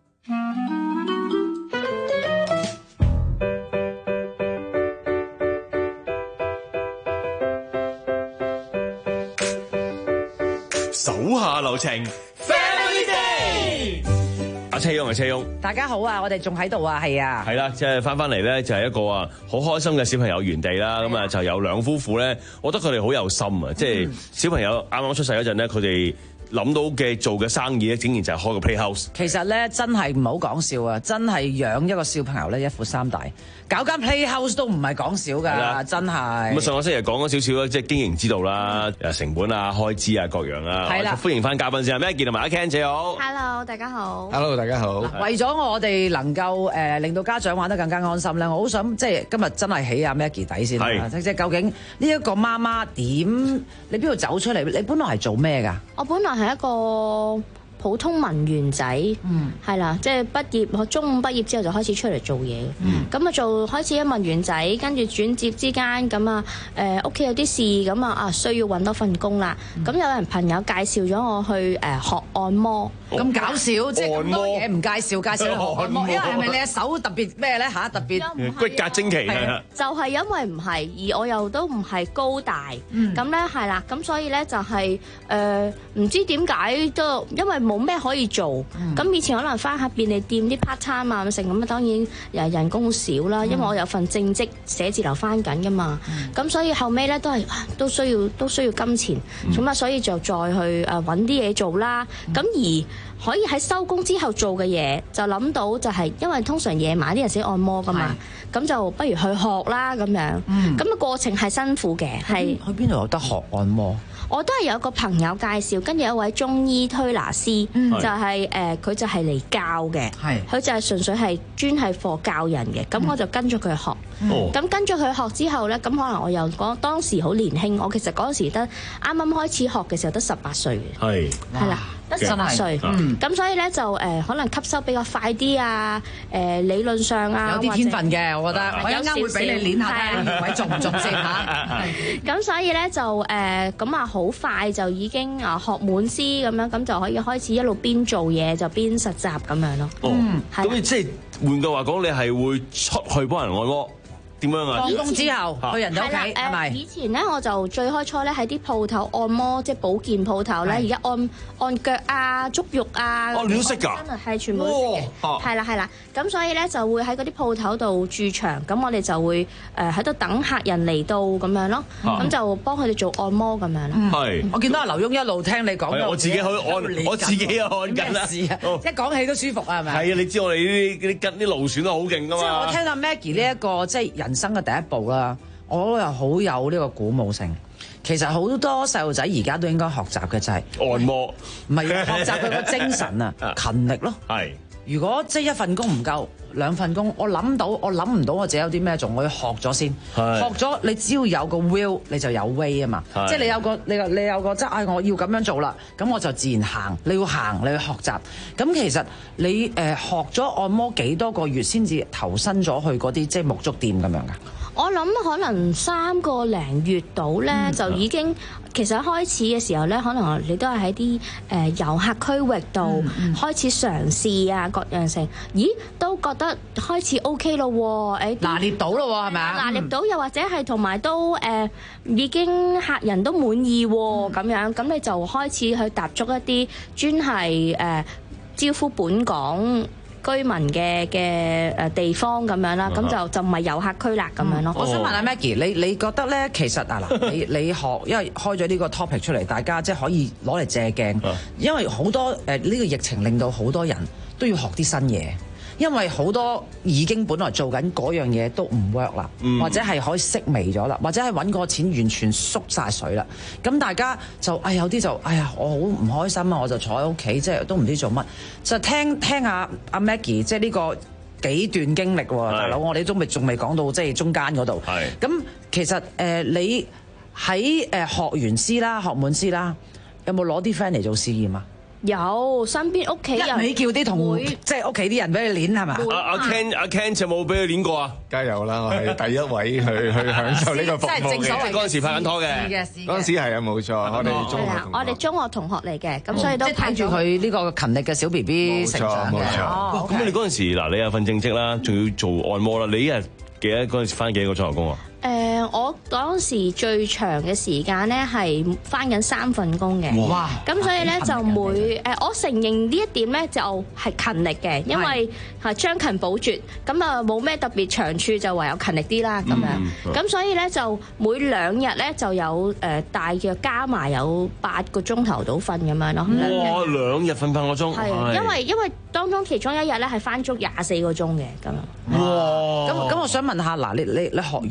手下留情 ，Family Day。阿車翁係車翁， 大家好啊！我哋仲喺度啊，係啊， 係啦，即係翻翻嚟咧，就係一個啊好開心嘅小朋友園地啦。咁啊就有兩夫婦咧，我覺得佢哋好有心啊！即係小朋友啱啱出世嗰陣咧，佢哋諗到嘅做嘅生意咧，竟然就係開個 playhouse。 其實咧，真係唔好講笑啊！真係養一個小朋友咧，一夫三大，搞間 playhouse 都唔係講笑㗎，真係。咁啊，上個星期講咗少少啦，即係經營之道啦，誒成本啊、開支啊各樣啦。係啦，歡迎翻嘉賓先啊，Maggie同埋阿 Ken 姐好。 Hello， 大家好。 Hello， 大家好。 為咗我哋能夠誒、呃、令到家長玩得更加安心咧，我好想即係今日真係起阿 Maggie 底先啦。即係究竟呢一個媽媽點？你邊度走出嚟？你本來係做咩㗎？ 我本來係一個普通文員仔，係啦、嗯，即係畢業，我中五畢業之後就開始出嚟做嘢。咁啊、嗯、做開始一文員仔，跟住轉接之間咁啊誒屋企有啲事咁啊啊需要揾多份工啦。咁、嗯、有人朋友介紹咗我去誒、呃、學按摩。 咁、哦、搞笑，即係咁多嘢唔介紹，介紹學按摩，因為係咪你嘅手特別咩咧嚇？特別骨骼精奇係就係因為唔係，而我又都唔係高大，咁咧係啦，咁所以咧就係誒唔知點解都因為冇咩可以做，咁、嗯、以前可能翻下便利店啲 part time 啊咁成咁啊，當然人人工少啦，嗯、因為我有份正職寫字樓翻緊噶嘛，咁、嗯、所以後尾咧都係都需要都需要金錢，咁啊、嗯、所以就再去誒揾啲嘢做啦，咁、嗯、而可以喺收工之後做嘅嘢，就諗到就係因為通常夜晚啲人寫按摩噶嘛，咁是就不如去學啦咁樣。咁嘅、嗯、過程係辛苦嘅，係、 嗯、去邊度有得學按摩？ 我都係有個朋友介紹，跟住有一位中醫推拿師，嗯、就係誒佢就係嚟教嘅，佢是就係純粹係專係課教人嘅。咁、嗯、我就跟咗佢學，咁、嗯、跟咗佢學之後咧，咁可能我又講當時好年輕，我其實嗰陣時得啱啱開始學嘅時候得十八歲嘅，係係啦。得十八歲，咁所以咧就誒可能吸收比較快啲啊，誒理論上啊， 有啲天分嘅，我覺得，我一陣會俾你練下睇下，位中唔中先嚇。 咁所以咧就誒咁啊，好快就已經啊學滿師咁樣，咁就可以開始一路邊做嘢就邊實習咁樣咯。 哦，咁即係換句話講，你係會出去幫人按摩？點樣啊？ 放工之後去人哋屋企係咪？ 以前咧我就最開初咧喺啲鋪頭按摩，即係保健鋪頭咧，而家按按腳啊、足肉啊， 哦，你都識㗎？ 真係係全部都識嘅。係啦係啦，咁所以咧就會喺嗰啲鋪頭度駐場，咁我哋就會誒喺度等客人嚟到咁樣咯，咁就幫佢哋做按摩咁樣咯。 係， 我見到阿劉墉一路聽你講， 我自己去按，我自己又按緊啦。 一講起都舒服啊，係咪？ 係啊，你知我哋啲啲筋啲勞損都好勁㗎嘛。 即係我聽阿 Maggie 呢一個即係人生嘅第一步啦，我又好有呢個鼓舞性。其實好多細路仔而家都應該學習嘅就係按摩， 唔係學習佢個精神啊，勤力咯。係，如果即係一份工唔夠，兩份工，我諗到我諗唔到我自己有啲咩做，我要學咗先。學咗你只要有個 will， 你就有 way 啊嘛。即係你有個你你有個即係我要咁樣做啦，咁我就自然行。你要行，你要學習。咁其實你誒學咗按摩幾多個月先至投身咗去嗰啲即係沐足店咁樣㗎？ 我諗可能三個零月到咧，嗯、就已經其實開始嘅時候咧，可能你都係喺啲誒遊客區域度開始嘗試啊，各樣性。咦，都覺得開始 OK 咯喎，誒拿捏到咯喎，係咪啊？ 拿捏到又或者係同埋都誒、呃、已經客人都滿意喎，咁、嗯、樣咁你就開始去踏足一啲專係誒、呃、招呼本港居民嘅嘅誒地方咁樣啦，咁就就唔係遊客區啦咁樣咯。 我想問下 Maggie，你你覺得咧，其實啊嗱，你你學因為開咗呢個 topic 出嚟，大家即係可以攞嚟借鏡，因為好多誒呢、呃呢個疫情令到好多人都要學啲新嘢。因為好多已經本來做緊嗰樣嘢都唔 work 啦，嗯、或者係可以式微咗啦，或者係揾個錢完全縮晒水啦。咁大家就哎有啲就哎呀我好唔開心啊，我就坐喺屋企，即係都唔知做乜。就聽聽下阿 Maggie 即係呢個幾段經歷喎，是大佬我哋都未仲未講到即係中間嗰度。咁是其實誒、呃、你喺誒學完師啦，學滿師啦，有冇攞啲 friend 嚟做試驗啊？ 有身邊屋企人， 你叫啲同即係屋企啲人俾佢練係嘛？ 阿阿 Ken 阿 Ken 有冇俾佢練過啊？ 梗係有啦，我係第一位去去享受呢個服務嘅。 即係正所謂嗰陣時拍緊拖嘅， 嗰陣時係啊冇錯，我哋中學同學。 我哋中學同學嚟嘅，咁所以都睇住佢呢個勤力嘅小 B B 成長嘅。 冇錯， 咁你嗰陣時嗱，你有份正職啦，仲要做按摩啦，你一日幾多嗰陣時翻幾多個鐘頭工啊？ 誒、呃，我當時最長嘅時間咧係翻緊三份工嘅。哇！咁所以咧就每誒、呃，我承認呢一點咧就係勤力嘅，因為係將勤補拙，咁啊冇咩特別長處，就唯有勤力啲啦咁樣。咁、嗯、所以咧就每兩日咧就有誒、呃、大約加埋有八個鐘頭到瞓咁樣咯。 哇！兩日瞓八個鐘， 係因為因為當中其中一日咧係翻足廿四個鐘嘅咁。 哇！咁咁我想問下嗱，你你你學完啦？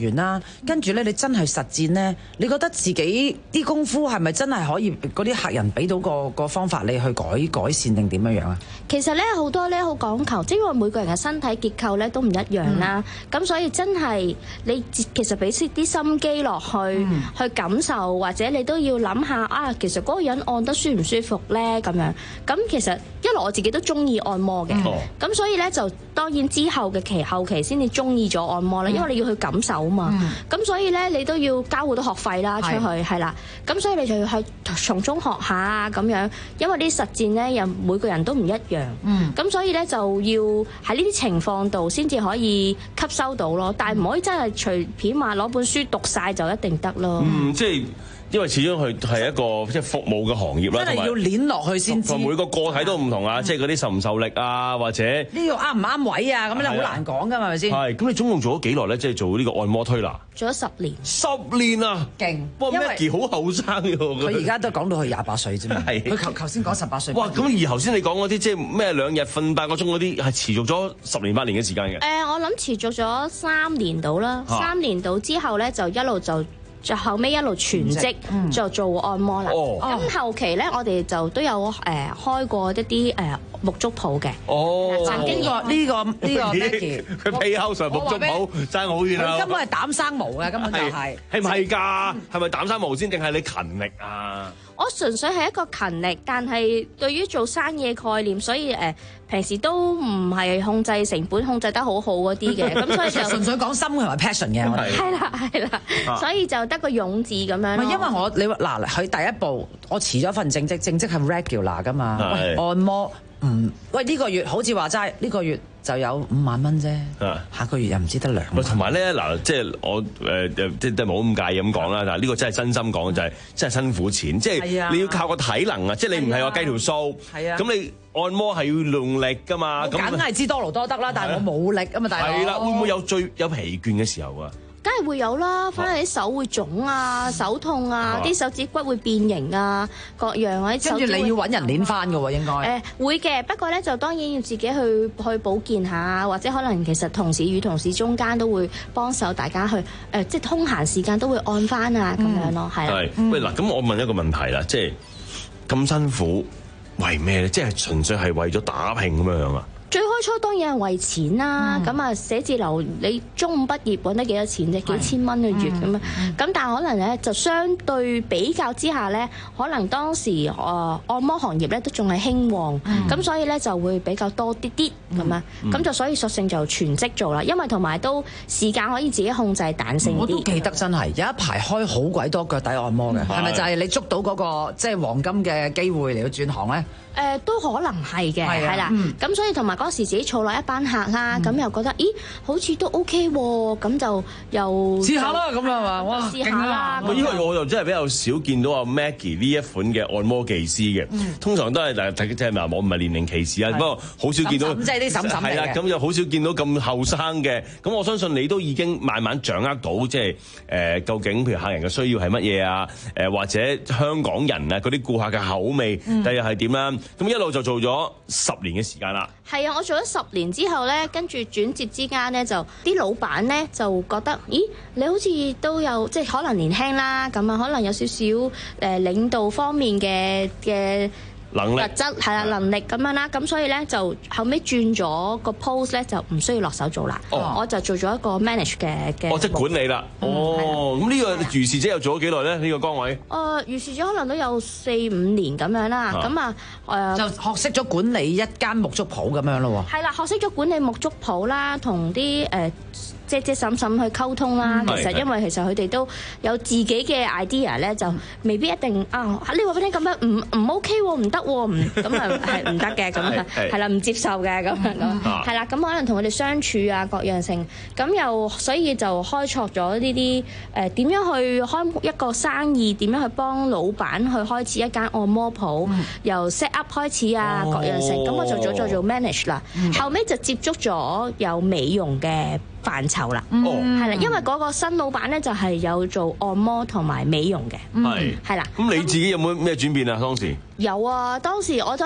跟住咧你真係實戰咧，你覺得自己啲功夫係咪真係可以嗰啲客人俾到個個方法你去改改善定點樣樣啊？ 其實咧好多咧好講求，即係因為每個人嘅身體結構咧都唔一樣啦，咁、嗯、所以真係你其實俾啲心機落去、嗯、去感受，或者你都要諗下啊，其實嗰個人按得舒唔舒服咧咁樣。咁其實一來我自己都中意按摩嘅，咁、嗯、所以咧就當然之後嘅期後期先至中意咗按摩啦、嗯，因為你要去感受啊嘛。咁、嗯、所以咧你都要交好多學費啦出去係啦，咁所以你就要去從中學下啊咁樣，因為啲實戰咧又每個人都唔一樣，咁、嗯、所以咧就要喺呢啲情況度先至可以吸收到咯，但係唔可以真係隨便話攞本書讀晒就一定得咯。 嗯，即係。因為始終佢係一個即係服務嘅行業啦， 真係要攣落去先知。 同每個個體都唔同啊，即係嗰啲受唔受力啊，或者呢個啱唔啱位啊，咁樣好難講㗎嘛，係咪先？ 係，咁你總共做咗幾耐咧？即係做呢個按摩推拿。 做咗十年。 十年啊！ 勁。 不過 Maggie 好後生㗎喎。 佢而家都講到佢廿八歲啫嘛。係。佢頭頭先講十八歲。 哇！咁而頭先你講嗰啲即係咩兩日瞓八個鐘嗰啲係持續咗十年八年嘅時間嘅。 誒，我諗持續咗三年到啦，三年到之後咧就一路就。就後尾一路全職就做按摩啦。咁、哦、後期咧，我哋就都有誒、呃、開過一啲誒、呃、沐足鋪嘅。 哦，曾經過呢個呢個 Maggie， 佢屁口上沐足鋪爭好遠啊！ 佢根本係膽生毛嘅，根本就係係唔係㗎？係咪膽生毛先定係你勤力啊？ 我純粹係一個勤力，但係對於做生意嘅概念，所以誒、呃、平時都唔係控制成本控制得好好嗰啲嘅，咁所以就純粹講心同埋 passion 嘅，我哋係啦係啦，啊、所以就得個勇字咁樣。 因為我你嗱佢第一步，我辭咗份正職，正職係 regular 㗎嘛，按摩唔喂呢、呢個月好似話齋呢個月。就有五萬蚊啫，下個月又唔知得兩萬。 同埋咧嗱，即係我誒誒，即係冇咁介意咁講啦。但係呢個真係真心講，就係真係辛苦錢，即係你要靠個體能啊！即係你唔係話計條數，咁你按摩係要用力㗎嘛。咁梗係知多勞多得啦，但係我冇力啊嘛，大佬。 係啦，會唔會有最有疲倦嘅時候啊？ 梗係會有啦，翻嚟啲手會腫啊，手痛啊，啲手指骨會變形啊，各樣啊。 跟住你要揾人攣翻㗎喎，應該。誒、 呃、會嘅，不過咧就當然要自己去去保健下，或者可能其實同事與同事中間都會幫手，大家去誒、呃、即係通閒時間都會按翻啊咁、嗯、樣咯，係。 係，喂嗱，咁我問一個問題啦，即係咁辛苦為咩咧？即係純粹係為咗打拼咁樣啊？ 最開初當然係為錢啦，咁、嗯、啊寫字樓你中五畢業揾得幾多錢啫？幾千蚊個月咁樣，咁、嗯、但係可能咧就相對比較之下咧，可能當時誒、呃、按摩行業咧都仲係興旺，咁、嗯、所以咧就會比較多啲啲咁啊，咁、嗯、就所以索性就全職做啦，因為同埋都時間可以自己控制彈性啲。 我都記得真係有一排開好鬼多腳底按摩嘅，係、嗯、咪就係你捉到嗰、那個即係、就是、黃金嘅機會嚟到轉行咧？ 誒、呃、都可能係嘅，係啦，咁、嗯、所以同埋嗰時自己儲落一班客啦，咁、嗯、又覺得，咦，好似都 OK 喎，咁就又試下啦，咁啊嘛，哇， 試下啦。 呢個我又真係比較少見到阿 Maggie 呢一款嘅按摩技師嘅、嗯，通常都係誒即係咪我唔係年齡歧視啊，不過好少見到， 即係啲嬸嬸嚟嘅。係啦，咁又好少見到咁後生嘅，咁我相信你都已經慢慢掌握到，即係誒究竟譬如客人嘅需要係乜嘢啊？誒或者香港人啊嗰啲顧客嘅口味，第日係點啦？咁一路就做咗十年嘅時間啦。 係啊，我做咗十年之後咧，跟住轉接之間咧，就啲老闆咧就覺得，咦，你好似都有即係可能年輕啦，咁啊，可能有少少誒領導方面嘅嘅能力特質係啦，能力咁樣啦，咁所以咧就後尾轉咗個 post 咧，就唔需要落手做啦、哦。我就做咗一個 manage 嘅嘅。 哦，即係管理啦。哦，咁呢個如是者又做咗幾耐咧？呢、呢個崗位？誒、 呃，如是者可能都有四五年咁樣啦。咁啊誒、呃， 就學識咗管理一間沐足鋪咁樣咯喎。 係啦，學識咗管理沐足鋪啦，同啲誒姐姐嬸嬸去溝通啦、嗯。其實因為其實佢哋都有自己嘅 idea 咧，就未必一定啊。你話俾你咁樣唔唔 OK 喎，唔得喎，唔咁啊係唔得嘅咁啊，係啦，唔接受嘅咁樣咁，係啦，咁可能同佢哋相處啊各樣性，咁又所以就開拓咗呢啲誒點樣去開一個生意，點樣去幫老闆去開始一間按摩鋪，嗯、由 set up 開始啊、哦、各樣性，咁我做咗再做 manage 啦、嗯，後尾就接觸咗有美容嘅範疇啦，係、嗯、啦，因為嗰個新老闆咧就係有做按摩同埋美容嘅，係係啦。 咁你自己有冇咩轉變啊？當時有啊，當時我都因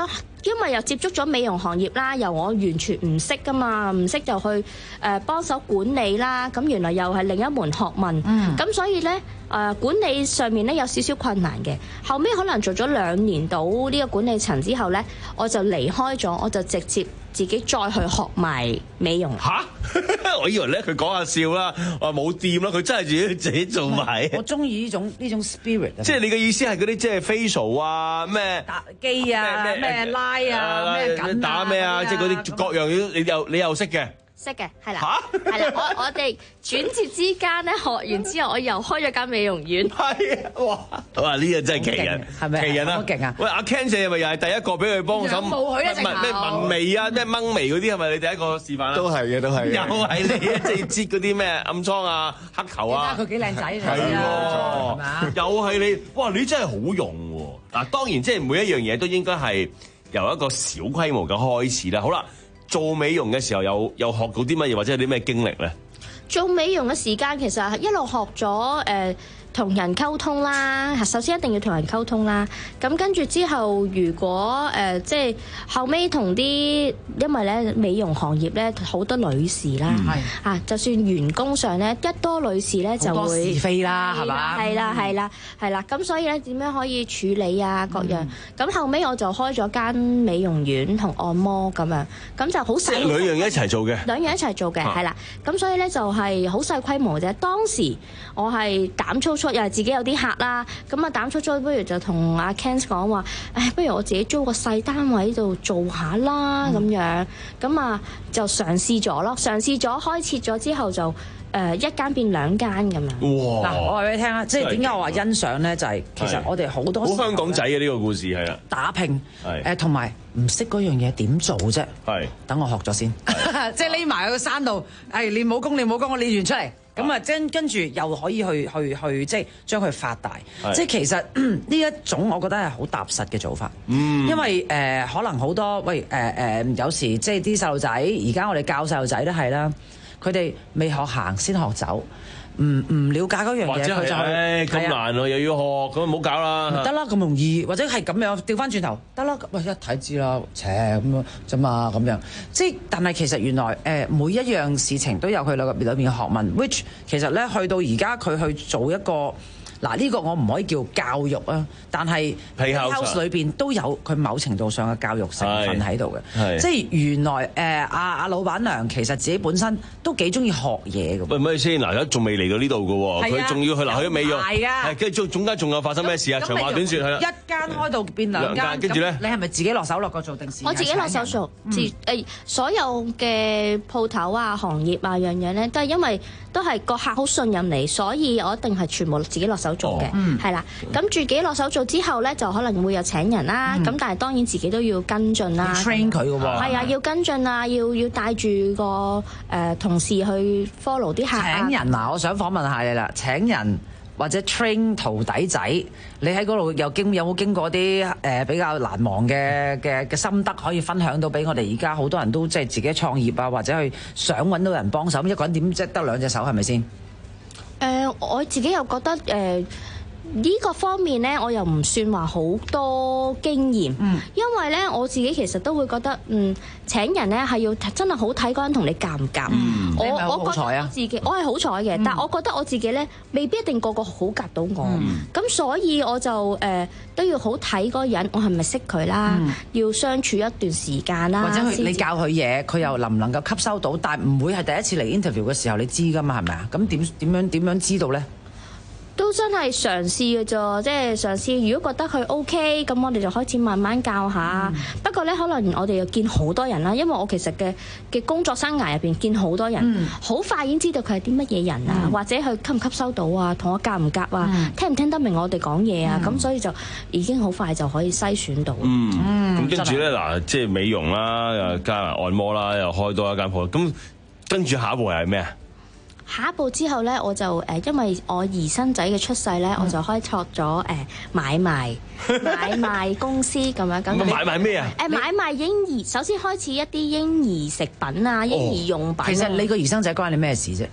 因為又接觸咗美容行業啦，由我完全唔識噶嘛，唔識就去誒幫手管理啦。咁原來又係另一門學問。咁、嗯、所以咧誒、呃、管理上面咧有少少困難嘅。後尾可能做咗兩年到呢個管理層之後咧，我就離開咗，我就直接自己再去學埋美容。 吓？我以為咧佢講下笑啦，我話冇掂啦，佢真係自己自己做埋。 我中意呢種呢種 spirit。 即係你嘅意思係嗰啲即係 facial 啊咩打機啊咩拉啊咩緊打咩啊，即係嗰啲各樣你又你又識嘅。 識嘅，係啦，係啦，我我哋轉接之間咧學完之後，我又開咗間美容院。 係啊，哇！哇！呢個真係奇人， 係咪？ 奇人啊！ 好勁啊！ 喂，阿 Ken 姐係咪又係第一個俾佢幫手？ 冇佢一直咩紋眉啊，咩掹眉嗰啲係咪你第一個示範啊？ 都係嘅，都係。 又係你啊！即係擠嗰啲咩暗瘡啊、黑頭啊。 佢幾靚仔嚟㗎？ 係喎，又係你，哇！你真係好用喎！嗱，當然即係每一樣嘢都應該係由一個小規模嘅開始啦。好啦。做美容嘅時候有有學到啲乜嘢，或者有啲咩經歷咧？ 做美容嘅時間其實一路學咗誒同人溝通啦，首先一定要同人溝通啦。咁跟住之後，如果誒、呃、即係後尾同啲，因為咧美容行業咧好多女士啦，嗯、啊，就算員工上咧一多女士咧就會是非啦，係嘛？ 係啦，係啦，係啦。咁所以咧點樣可以處理啊？各樣咁、嗯、後尾我就開咗間美容院同按摩咁樣，咁就好細。 兩樣一齊做嘅。兩樣一齊做嘅，係啦。咁所以咧就係好細規模啫。當時我係膽粗粗，又係自己有啲客啦。咁啊膽粗粗，不如就同阿 Ken 講話，誒，不如我自己租個細單位度做下啦，咁、嗯、樣。咁啊就嘗試咗咯，嘗試咗開設咗之後就。誒、呃、一間變兩間咁樣。 哇！嗱，我話俾你聽啦，即係點解我話欣賞咧？就係、是、其實我哋好多好香港仔嘅呢個故事係啦， 打拼誒同埋唔識嗰樣嘢點做啫？係等我學咗先，即係匿埋喺個山度，誒練武功練武功，我練完出嚟，咁啊跟跟住又可以去去去即係將佢發大。即係其實呢一種我覺得係好踏實嘅做法。嗯，因為誒、呃、可能好多喂誒誒、呃呃、有時即係啲細路仔，而家我哋教細路仔都係啦。佢哋未學行先學走，唔唔了解嗰樣嘢，佢就係咁難喎，又要學，咁唔好搞啦。 得啦，咁容易，或者係咁樣調翻轉頭，得啦，喂一睇知啦，切咁樣啫嘛，咁樣。即係但係其實原來誒、呃、每一樣事情都有佢裏邊裏邊嘅學問 ，which 其實咧去到而家佢去做一個。嗱，呢個我唔可以叫教育啊，但係 house 裏邊都有佢某程度上嘅教育成分喺度嘅，即係原來誒阿阿老闆娘其實自己本身都幾中意學嘢嘅。喂， 唔係先，嗱，而家仲未嚟到呢度嘅喎，佢仲要去嗱去咗美容，係啊，跟住總間仲有發生咩事啊？長話短説係啦， 一間開到變兩間， 跟住咧， 你係咪自己落手落腳做定時？ 我自己落手做，自誒所有嘅鋪頭啊、行業啊樣樣咧，都係因為都係個客好信任你，所以我一定係全部自己落手做嘅。係啦，咁自己落手做之後咧，就可能會有請人啦。咁、嗯、但係當然自己都要跟進啦。 train 佢嘅喎。係啊，要跟進啊，要要帶住個誒、呃、同事去 follow 啲客。 請人啊，我想訪問下你啦。請人或者 train 徒弟仔，你喺嗰度有經有冇經過啲誒、呃、比較難忘嘅嘅嘅心得，可以分享到俾我哋而家好多人都即係自己創業啊，或者去想揾到人幫手。一個人點即係得兩隻手係咪先？誒、 呃，我自己又覺得誒。呃呢個方面呢，我又唔算話好多經驗，嗯、因為呢，我自己其實都會覺得，嗯，請人呢係要真係好睇嗰個人同你夾唔夾。 嗯、 我你係咪好彩啊？ 我自己我係好彩嘅，嗯、但係我覺得我自己呢，未必一定個個好夾到我，咁、嗯、所以我就誒、呃、都要好睇嗰個人，我係咪識佢啦？嗯、要相處一段時間啦， 或者你教佢嘢，佢又能唔能夠吸收到？但係唔會係第一次嚟 interview 嘅時候你知㗎嘛？係咪啊？咁點點樣點樣知道呢？ 都真係嘗試嘅啫，即係嘗試。如果覺得佢 OK，咁我哋就開始慢慢教下。嗯、不過咧，可能我哋又見好多人啦，因為我其實嘅嘅工作生涯入邊見好多人，好、嗯、快已經知道佢係啲乜嘢人啊，嗯、或者佢吸唔吸收到啊，同我夾唔夾啊，嗯、聽唔聽得明我哋講嘢啊，咁、嗯、所以就已經好快就可以篩選到。 嗯，咁跟住咧嗱，即係美容啦，又加埋按摩啦，又開多一間鋪。咁跟住下一步係咩啊？ 下一步之後咧，我就誒，因為我兒孫仔嘅出世咧，嗯、我就開拓咗誒買賣買賣公司咁樣咁。 買賣咩啊？ 誒買賣嬰兒，首先開始一啲嬰兒食品啊、嬰兒用品、哦。 其實你個兒孫仔關你咩事啫？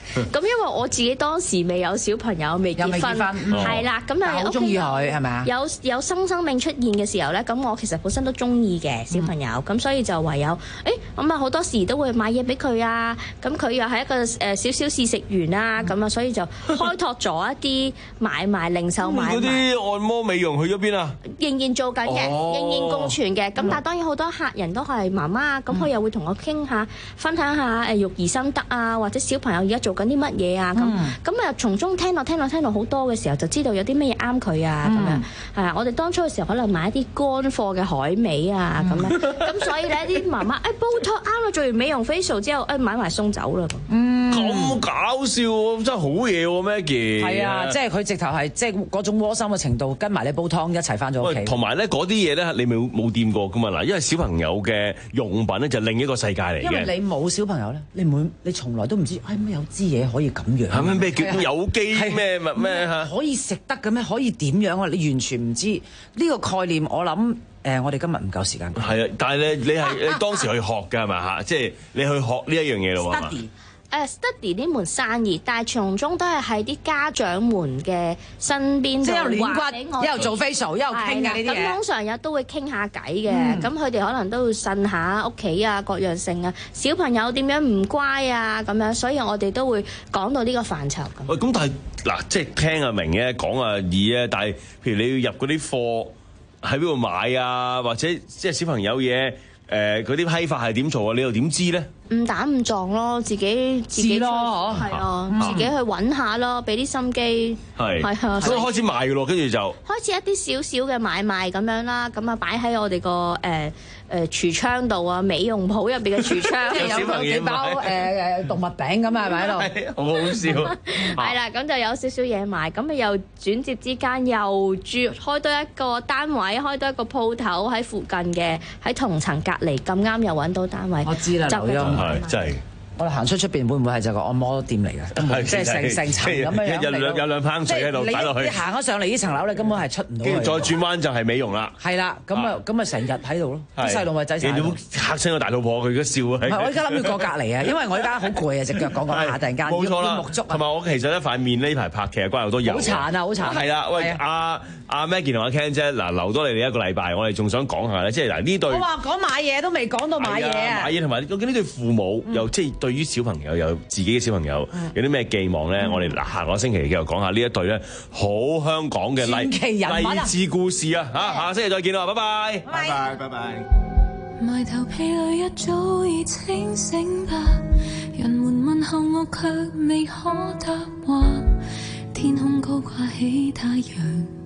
咁因為我自己當時未有小朋友，未結婚，係啦，咁啊好中意佢係咪啊？ 有有新生命出現嘅時候咧，咁我其實本身都中意嘅小朋友，咁、嗯、所以就唯有誒咁啊好多時都會買嘢俾佢啊，咁佢又係一個誒少少試食員啦，咁啊、嗯、所以就開拓咗一啲買賣零售買賣。 嗰啲按摩美容去咗邊啊？仍然做緊嘅， 哦、 仍然共存嘅。咁、嗯、但係當然好多客人都係媽媽啊，咁佢又會同我傾下，分享下誒育兒心得啊，或者小朋友而家做緊啲乜嘢啊，咁咁啊從中聽到聽到聽到好多嘅時候，就知道有啲咩嘢啱佢啊，咁、嗯、樣係啊。我哋當初嘅時候可能買一啲乾貨嘅海味啊，咁、嗯、樣咁所以咧啲媽媽誒煲湯啱啦，做完美容 facial 之後誒買埋送走啦。 嗯，咁搞笑喎，真係好嘢喎 Maggie。 係啊，即係佢直頭係即係嗰種窩心嘅程度，跟埋你煲湯一齊翻咗屋企。 同埋咧嗰啲嘢咧，你冇冇掂過噶嘛？嗱，因為小朋友嘅用品咧就另一個世界嚟嘅。 因為你冇小朋友咧，你唔會，你從來都唔知，哎咩有支嘢可以咁樣。 係咩咩叫有機咩乜咩嚇？ 可以食得嘅咩？可以點樣啊？你完全唔知呢個概念。我諗誒，我哋今日唔夠時間講。 係啊，但係咧，你係你當時去學㗎係咪嚇？即係你去學呢一樣嘢咯喎。 Study 誒 study 呢門生意，但係從中都係喺啲家長們嘅身邊， 即係有亂骨，一路做 facial，一路傾嘅呢啲嘢。 咁通常有都會傾下偈嘅，咁佢哋可能都會呻下屋企啊，各樣性啊，小朋友點樣唔乖啊咁樣，所以我哋都會講到呢個範疇。 喂，咁但係嗱，即係聽啊明嘅，講啊易啊，但係譬如你要入嗰啲貨喺邊度買啊，或者即係小朋友嘢誒嗰啲批發係點做啊？你又點知咧？ 誤打誤撞咯，自己自己咯， 係啊，自己去揾下咯，俾啲心機， 係係啊， 所以開始賣嘅咯，跟住就開始一啲少少嘅買賣咁樣啦，咁啊擺喺我哋個誒誒櫥窗度啊，美容鋪入邊嘅櫥窗， 即係有幾包誒誒動物餅咁啊，係咪喺度？ 好好笑。 係啦，咁就有少少嘢賣，咁啊又轉接之間又住開多一個單位，開多一個鋪頭喺附近嘅，喺同層隔離咁啱又揾到單位。 我知啦，劉墉。 係真係。 我哋行出出邊會唔會係就個按摩店嚟嘅？即係成成層咁樣樣。 有兩有兩盆水喺度擺落去。 你行咗上嚟呢層樓，你根本係出唔到。 跟住再轉彎就係美容啦。 係啦，咁啊咁啊成日喺度咯。啲細路咪仔成日。你嚇親個大老婆，佢而家笑啊！ 唔係，我而家諗住過隔離啊，因為我而家好攰啊，隻腳講講下，突然間冇錯啦， 木足。 同埋我其實呢塊面呢排拍劇關好多油。 好殘啊！好殘。 係啦，喂阿阿 Maggie 同阿 Ken 姐，嗱留多你哋一個禮拜，我哋仲想講下咧，即係嗱呢對。 我話講買嘢都未講到買嘢啊！ 買嘢同埋究竟呢對父母又即係對於小朋友有自己嘅小朋友有啲咩寄望咧？我哋嗱下個星期繼續講下呢一對咧好香港嘅勵勵志故事啊！嚇，下星期再見啦，拜拜， 拜拜，拜拜。 埋頭疲累一早已清醒吧，人們問候我卻未可答話，天空高掛起太陽，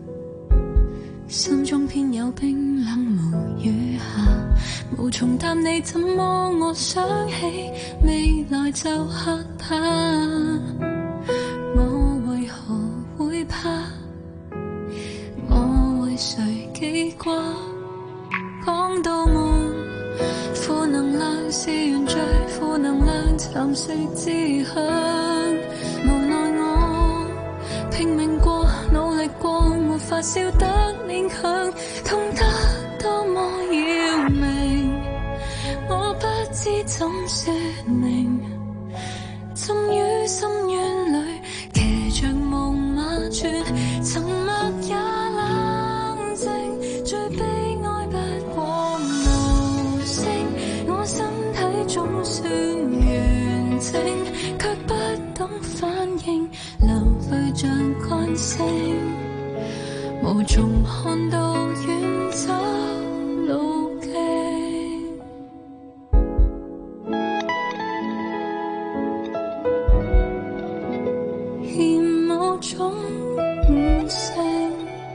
心中偏有冰冷無雨下，無從答你怎麼我想起未來就嚇怕，我為何會怕，我為誰記掛，講到我負能量是原罪，負能量蠶食志向，無奈我拼命過努力過，沒法笑得勉強，痛得多麼要命，我不知怎說明，浸於深淵裏騎着木馬轉，沉默也冷靜，最悲哀不過無聲，我身體總算完整，卻不懂反應，流淚像慣性，無從看到遠走路徑，欠某種悟性，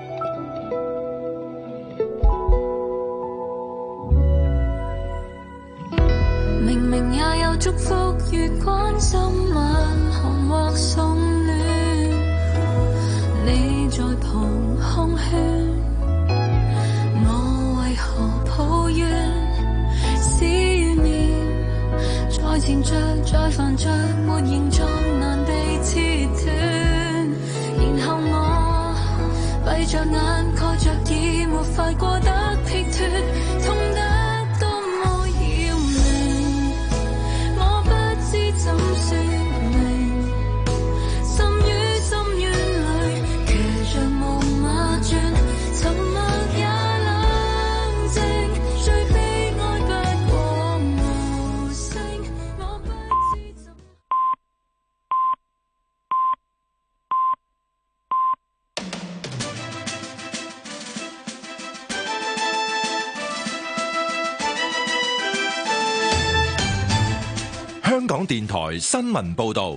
明明也有祝福與關心，晚寒或送暖，你在旁空勸，我為何抱怨？思念再纏着，再煩着，沒形狀難被切斷。然後我閉着眼，蓋着耳，沒法過得撇脱，痛得多麼要命，我不知怎說明。 港電台新聞報道。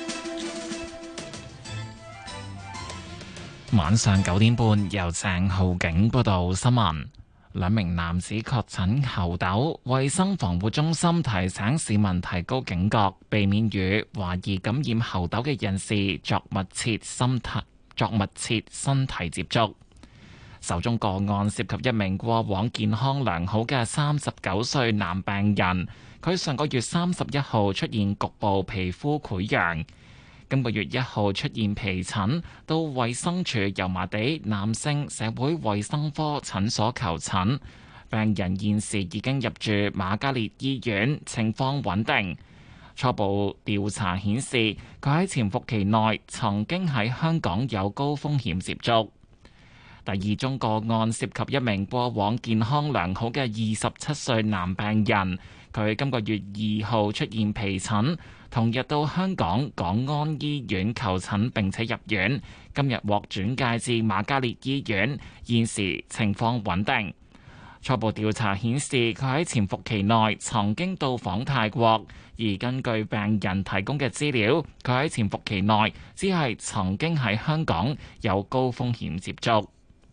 晚上九點半，由鄭浩景報道新聞。兩名男子確診猴痘，衛生防護中心提醒市民提高警覺，避免與懷疑感染猴痘嘅人士作密切身體作密切身體接觸。首宗個案涉及一名過往健康良好嘅三十九歲男病人，佢上個月三十一號出現局部皮膚潰瘍，今個月一號出現皮疹，到衛生署油麻地男性社會衛生科診所求診。病人現時已經入住瑪嘉烈醫院，情況穩定。初步調查顯示，佢喺潛伏期內曾經喺香港有高風險接觸。第二宗個案涉及一名過往健康良好嘅二十七歲男病人，佢今個月二號出現皮疹，同日到香港港安醫院求診並且入院，今日獲轉介至瑪嘉烈醫院，現時情況穩定。初步調查顯示，佢喺潛伏期內曾經到訪泰國，而根據病人提供嘅資料，佢喺潛伏期內只係曾經喺香港有高風險接觸。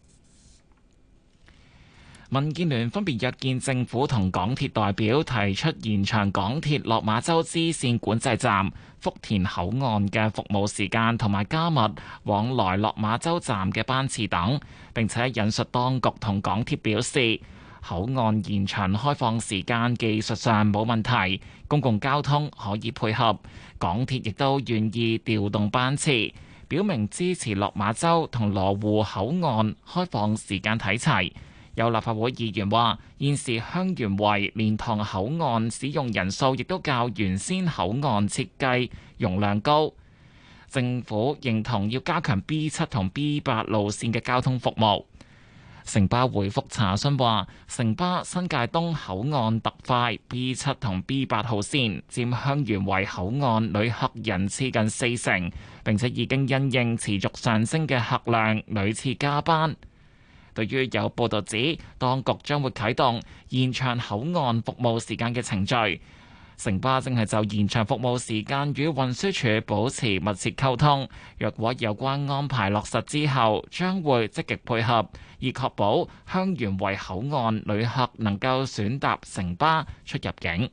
民建聯分別約見政府同港鐵代表，提出延長港鐵落馬洲支線管制站福田口岸嘅服務時間，同埋加密往來落馬洲站嘅班次等。並且引述當局同港鐵表示，口岸延長開放時間技術上冇問題，公共交通可以配合，港鐵亦都願意調動班次，表明支持落馬洲同羅湖口岸開放時間睇齊。有立法會議員話，現時香園圍蓮塘口岸使用人數亦都較原先口岸設計容量高，政府認同要加強 B 七同 B 八路線嘅交通服務。城巴回覆查詢話，城巴新界東口岸特快 B 七同 B 八號線佔香園圍口岸旅客人次近四成，並且已經因應持續上升嘅客量，屢次加班。對於有報道指當局將會啟動延長口岸服務時間嘅程序，城巴正係就延長服務時間與運輸署保持密切溝通。若果有關安排落實之後，將會積極配合，以確保香園圍口岸旅客能夠選搭城巴出入境。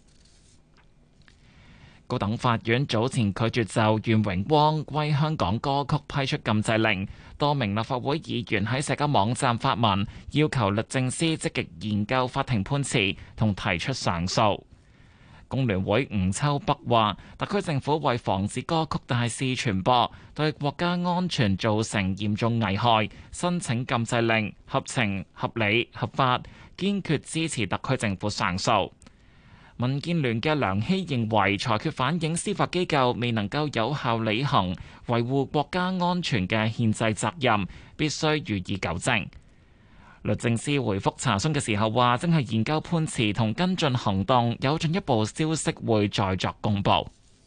高等法院早前拒絕就願榮光歸香港歌曲批出禁制令，多名立法會議員喺社交網站發文，要求律政司積極研究法庭判詞同提出上訴。工聯會吳秋北話，特區政府為防止歌曲大肆傳播，對國家安全造成嚴重危害，申請禁制令合情合理合法，堅決支持特區政府上訴。民建聯嘅梁希認為，裁決反映司法機構未能夠有效履行維護國家安全嘅憲制責任，必須予以糾正。律政司回覆查詢嘅時候話，正係研究判詞同跟進行動，有進一步消息會再作公佈。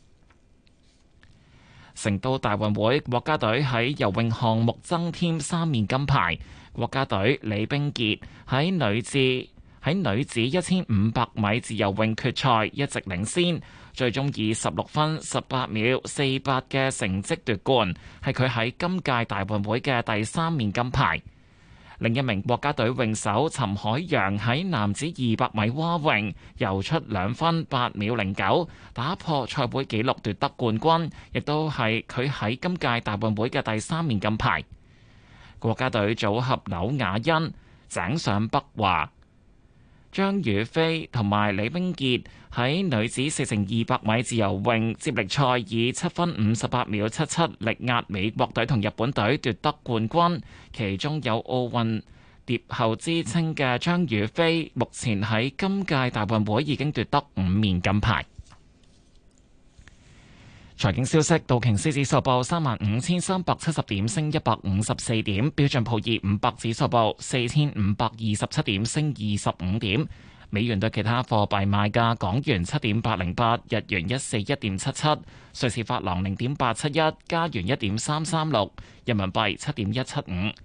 成都大運會國家隊喺游泳項目增添三面金牌，國家隊李冰潔喺女子喺女子一千五百米自由泳決賽一直領先，最終以十六分十八秒四八嘅成績奪冠，係佢喺今屆大運會嘅第三面金牌。另一名國家隊泳手陳海洋喺男子二百米蛙泳游出兩分八秒零九，打破賽會紀錄奪得冠軍，亦都係佢喺今屆大運會嘅第三面金牌。國家隊組合劉雅欣、井上北華、張雨霏同埋李冰潔喺女子四乘二百米自由泳接力賽以七分五十八秒七七力壓美國隊同日本隊奪得冠軍，其中有奧運蝶后之稱嘅張雨霏，目前喺今屆大運會已經奪得五面金牌。財經消息，道瓊斯指數報三萬五千三百七十點，升一百五十四點；標準普爾五百指數報四千五百二十七點，升二十五點。美元對其他貨幣賣價：港元七點八零八，日元一四一點七七，瑞士法郎零點八七一，加元一點三三六，人民幣七點一七五，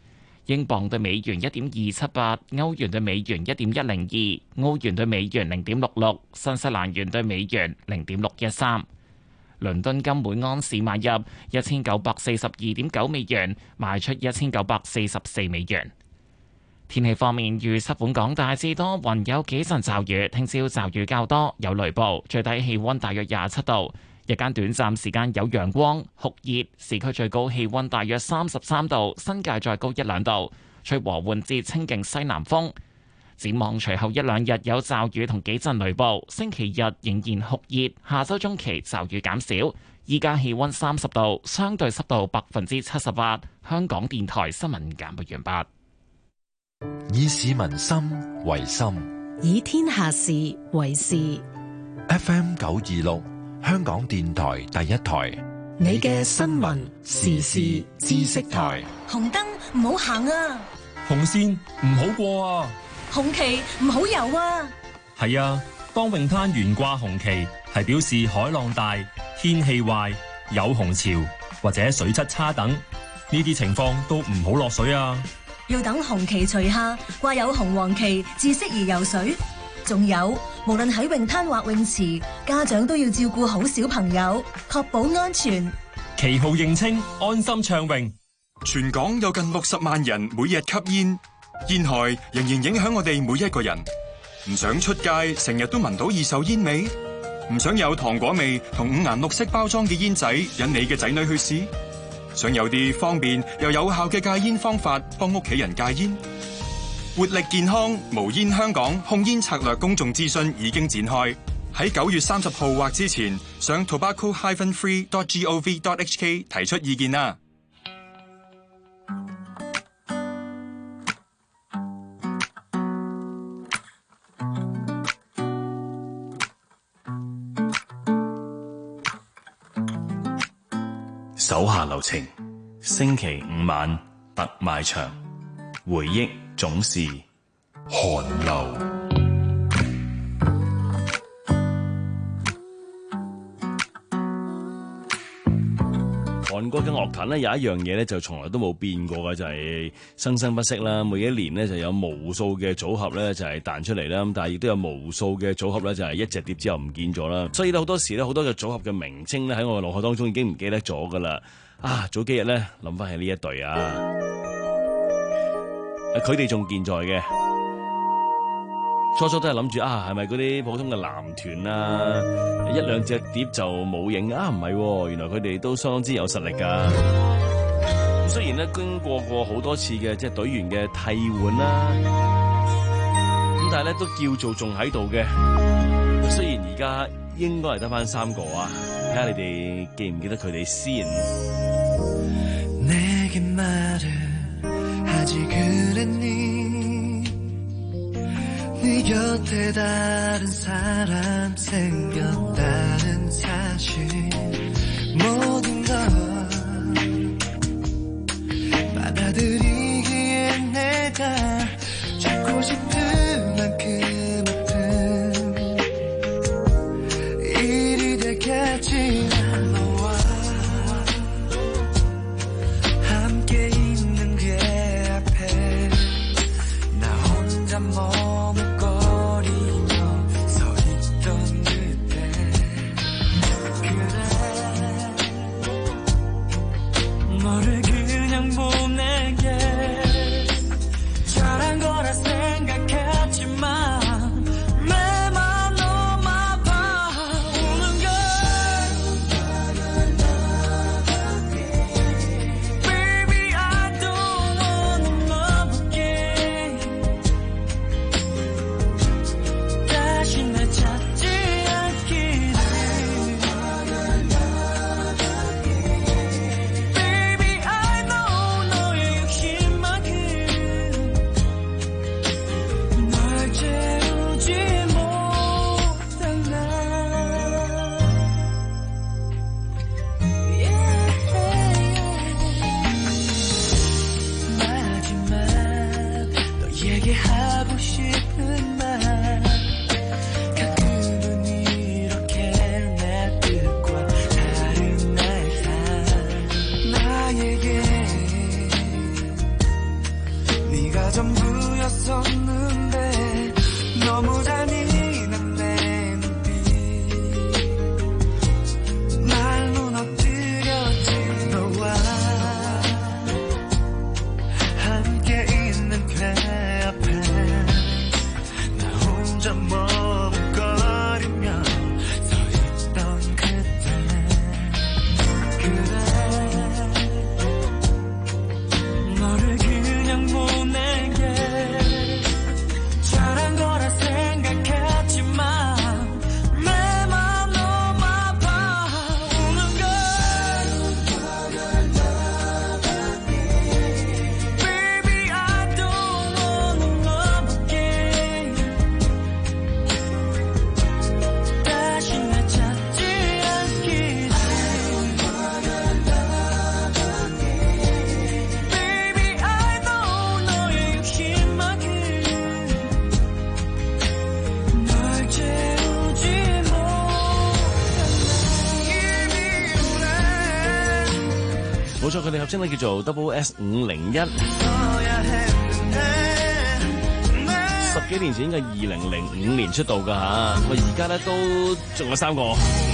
英鎊對美元一點二七八，歐元對美元一點一零二，澳元對美元零點六六，新西蘭元對美元零點六一三。倫敦金每安士買入一千九百四十二點九美元，賣出一千九百四十四美元。天氣方面，預測本港大致多雲，有幾陣驟雨，聽朝驟雨較多，有雷暴，最低氣溫大約廿七度。日間短暫時間有陽光酷熱，市區最高氣溫大約三十三度，新界再高一兩度，吹和緩至清勁西南風。展望隨後一兩日有驟雨同幾陣雷暴，星期日仍然酷熱，下周中期驟雨減少。依家氣溫三十度，相對濕度百分之七十八。香港電台新聞簡報完畢。 以市民心為心， 以天下事為事。 F M 九二六。香港電台第一台， 你嘅新聞時事知識台。 紅燈唔好行啊！ 紅線唔好過啊！ 紅旗唔好游啊！ 係啊，當泳灘懸掛紅旗，係表示海浪大、天氣壞、有紅潮或者水質差等，呢啲情況都唔好落水啊！ 要等紅旗除下，掛有紅黃旗至適宜游水。仲有，無論喺泳灘或泳池，家長都要照顧好小朋友，確保安全。 旗號認清，安心暢泳。 全港有近六十萬人每日吸煙，煙害仍然影響我哋每一個人。唔想出街成日都聞到二手煙味，唔想有糖果味同五顏六色包裝嘅煙仔引你嘅仔女去試，想有啲方便又有效嘅戒煙方法幫屋企人戒煙。活力健康無煙香港控煙策略公眾諮詢已經展開，喺九月三十號或之前上 tobacco dash free dot gov dot hk 提出意見啦。 手下留情，星期五晚特賣場，回憶總是寒流。韓國嘅樂壇咧有一樣嘢咧就從來都冇變過嘅，就係生生不息啦。每一年咧就有無數嘅組合咧就係彈出嚟啦，咁但係亦都有無數嘅組合咧就係一隻碟之後唔見咗啦。所以咧好多時咧好多嘅組合嘅名稱咧喺我嘅腦海當中已經唔記得咗噶啦。啊，早幾日咧諗翻起呢一隊啊，佢哋仲健在嘅。初初都係諗住啊，係咪嗰啲普通嘅男團啊，一兩隻碟就冇影啊？唔係，原來佢哋都相當之有實力噶。雖然咧經過過好多次嘅即係隊員嘅替換啦，咁但係咧都叫做仲喺度嘅。雖然而家應該係得翻三個啊，睇下你哋記唔記得佢哋先。네 곁에 다른 사람 생겼다는 사실 모든 걸 받아들이기에 내가 죽고 싶은 만큼 아픈 일이 됐겠지. 너와 함께 있는 게 앞에 나 혼자 머물 너를 그냥 보내게 잘한 거라 생각했지만 매만 너만 봐오는 걸 Baby I don't wanna love again 다시 날 찾지 않기를 하고 싶은 말 가끔은 이렇게 내 뜻과 다른 날 나에게 다 전부였었는데 너무 잔인한 내 눈빛 날 무너뜨렸지. 너와 함께 있는 그 앞에 나 혼자 머뭇거리며 서 있던 그때 그래 너를 그냥 보내게 잘한 거라 생각했지만 내 맘 너무 아파 우는 걸 Baby I don't wanna love again 다시 날 찾지 않기를 Baby I know 너의 욕심만큼 널 채우지 冇錯，佢哋合稱咧叫做 Double S 五零一。十幾年前應該二零零五年出道㗎嚇，我而家咧都仲有三個。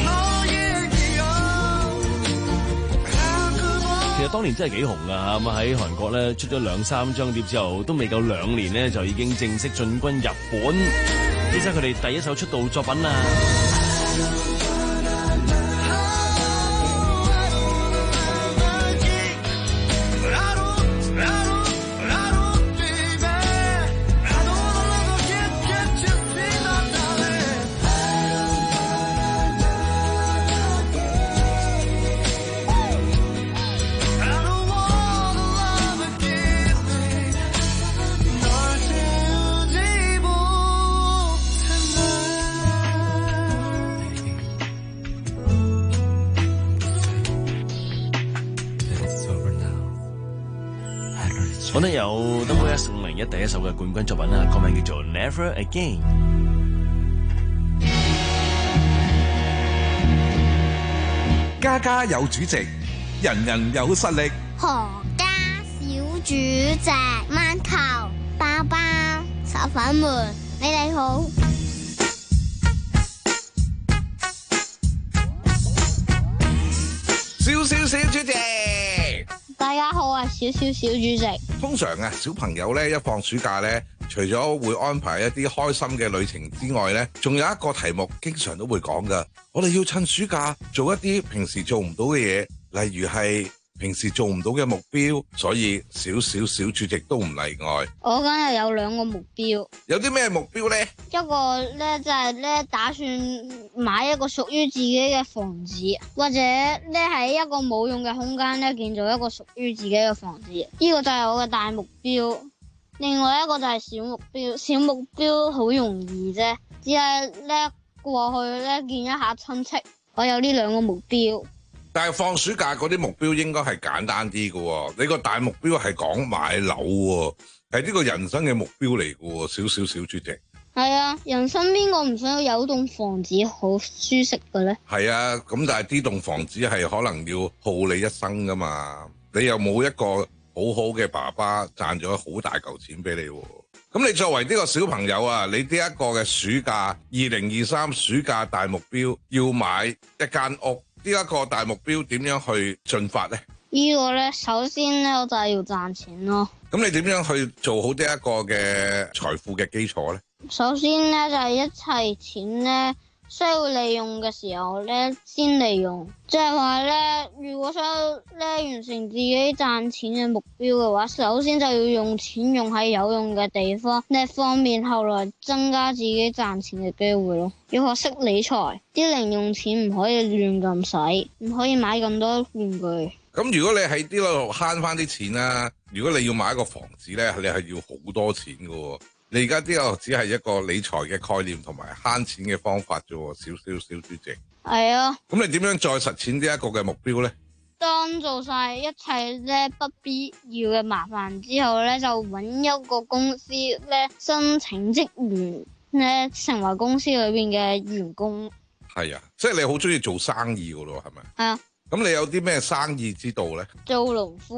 其實當年真係幾紅㗎嚇，咁喺韓國咧出咗兩三張碟之後，都未夠兩年咧就已經正式進軍日本。呢隻佢哋第一首出道作品啊！我覺得有 Double S 五零一第一首嘅冠軍作品啦，歌名叫做 Never Again。 家家有主席，人人有實力。 何家小主席，饅頭、包包、炒粉們，你哋好。 少少小主席。 大家好啊，小小小主席。 通常啊，小朋友咧一放暑假咧，除咗會安排一啲開心嘅旅程之外咧，仲有一個題目經常都會講噶。我哋要趁暑假做一啲平時做唔到嘅嘢，例如係平時做唔到嘅目標，所以小小小主席都唔例外。 我梗係有兩個目標。 有啲咩目標呢？ 一個咧就係咧打算買一個屬於自己嘅房子，或者咧喺一個冇用嘅空間咧建造一個屬於自己嘅房子。呢個就係我嘅大目標。另外一個就係小目標，小目標好容易啫，只係咧過去咧見一下親戚。我有呢兩個目標。 但係放暑假嗰啲目標應該係簡單啲嘅喎，你個大目標係講買樓喎，係呢個人生嘅目標嚟嘅喎，少少小主席。 係啊，人生邊個唔想要有棟房子好舒適嘅咧？係啊，咁但係呢棟房子係可能要耗你一生噶嘛，你又冇一個好好嘅爸爸賺咗好大嚿錢俾你喎。咁你作為呢個小朋友啊，你呢一個嘅暑假二零二三暑假大目標要買一間屋。呢一個大目標點樣去進發呢？ 呢個呢，首先呢，我就係要賺錢咯。 咁你點樣去做好呢一個嘅財富嘅基礎呢？ 首先呢，就係一切錢呢，需要利用嘅時候呢，先利用。即係話呢，如果想呢完成自己賺錢嘅目標嘅話，首先就要用錢用喺有用嘅地方，呢方面後來增加自己賺錢嘅機會咯。要學識理財，啲零用錢唔可以亂咁使，唔可以買咁多玩具。 咁如果你喺呢度慳翻啲錢啦，如果你要買一個房子呢，你係要好多錢噶喎。你而家呢個只係一個理財嘅概念同埋慳錢嘅方法啫喎，少少小主席。係啊。咁你點樣再實踐呢一個嘅目標呢？ 當做晒一切咧不必要嘅麻煩之後咧，就揾一個公司咧申請職員咧成為公司裏邊嘅員工。係啊， 即係你好中意做生意噶咯，係咪？ 係啊。 咁你有啲咩生意之道咧？ 做農夫。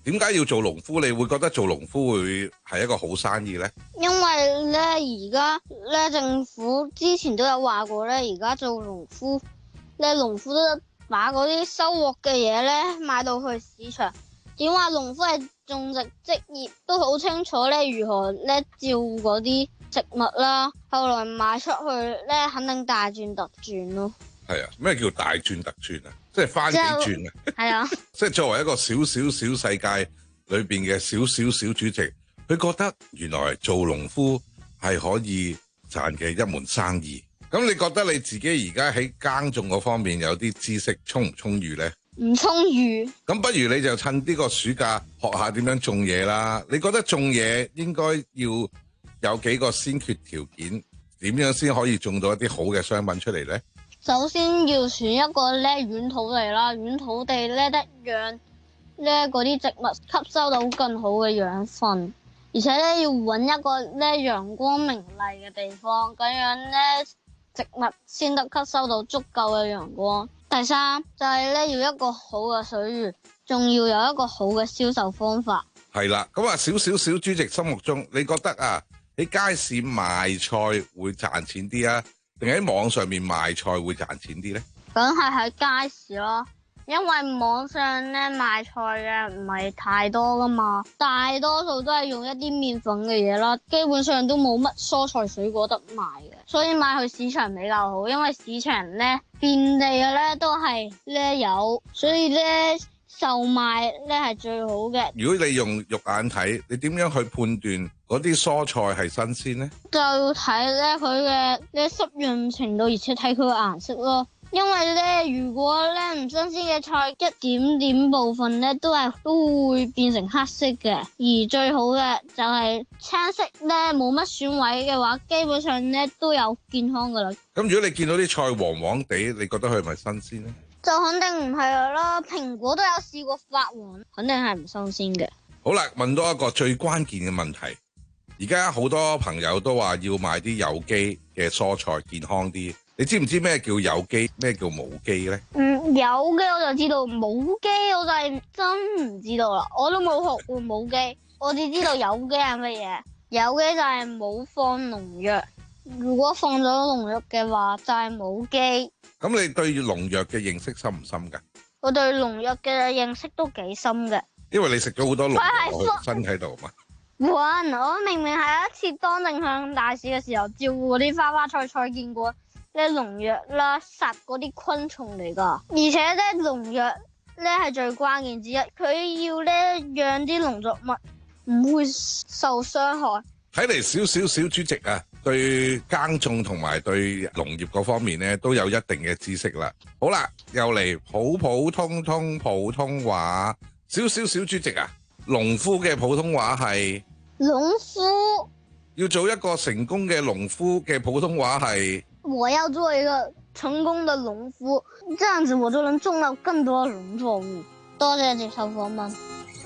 點解要做農夫？你會覺得做農夫會係一個好生意呢？ 因為咧而家咧政府之前都有話過咧，而家做農夫咧，農夫都把嗰啲收穫嘅嘢咧賣到去市場。點話農夫係種植職業，都好清楚咧如何咧照嗰啲植物啦，後來賣出去咧肯定大賺特賺咯。 係啊，咩叫大賺特賺啊？即係翻幾轉啊？係啊，即係作為一個小小小世界裏邊嘅小小小主席，佢覺得原來做農夫係可以賺嘅一門生意。咁你覺得你自己而家喺耕種嗰方面有啲知識充唔充裕呢？ 唔充裕。 咁不如你就趁呢個暑假學下點樣種嘢啦。你覺得種嘢應該要有幾個先決條件，點樣先可以種到一啲好嘅商品出嚟呢？ 首先要選一個咧軟土地啦，軟土地咧得讓咧嗰啲植物吸收到更好嘅養分，而且咧要揾一個咧陽光明麗嘅地方，咁樣咧植物先得吸收到足夠嘅陽光。第三就係咧要一個好嘅水源，仲要有一個好嘅銷售方法。係啦，咁啊小小小主席心目中，你覺得啊喺街市賣菜會賺錢啲啊，定喺網上面賣菜會賺錢啲呢？梗係喺街市咯，因為網上咧賣菜嘅唔係太多噶嘛，大多數都係用一啲麵粉嘅嘢啦，基本上都冇乜蔬菜水果得賣嘅，所以賣去市場比較好，因為市場咧遍地嘅咧都係咧有，所以咧售賣咧係最好嘅。如果你用肉眼睇，你點樣去判斷嗰啲蔬菜係新鮮呢？就睇咧佢嘅咧濕潤程度，而且睇佢嘅顏色咯。因為咧，如果咧唔新鮮嘅菜，一點點部分咧都係都會變成黑色嘅。而最好嘅就係青色咧，冇乜損毀嘅話，基本上咧都有健康噶啦。咁如果你見到啲菜黃黃地，你覺得佢係咪新鮮呢？就肯定唔係啦，蘋果都有試過發黃，肯定係唔新鮮嘅。好啦，問多一個最關鍵嘅問題。而家好多朋友都話要買啲有機嘅蔬菜，健康啲。你知唔知咩叫有機，咩叫無機呢？嗯，有機我就知道，冇機我就係真唔知道啦。我都冇學過冇機，我只知道有機係乜嘢。有機就係冇放農藥，如果放咗農藥嘅話，就係冇機。咁你對農藥嘅認識深唔深㗎？我對農藥嘅認識都幾深嘅。因為你食咗好多農藥喺身體度嘛。哇！我明明係一次當正向大使嘅時候，照顧嗰啲花花菜菜，見過咧農藥啦，殺嗰啲昆蟲嚟噶。而且咧農藥咧係最關鍵之一，佢要咧讓啲農作物唔會受傷害。睇嚟小小小主席啊，對耕種同埋對農業嗰方面咧都有一定嘅知識啦。好啦，又嚟普普通通普通話。小小小主席啊，農夫嘅普通話係農夫。要做一個成功嘅農夫嘅普通話係，我要做一個成功的農夫，這樣子我就能種到更多農作物。多謝接受訪問。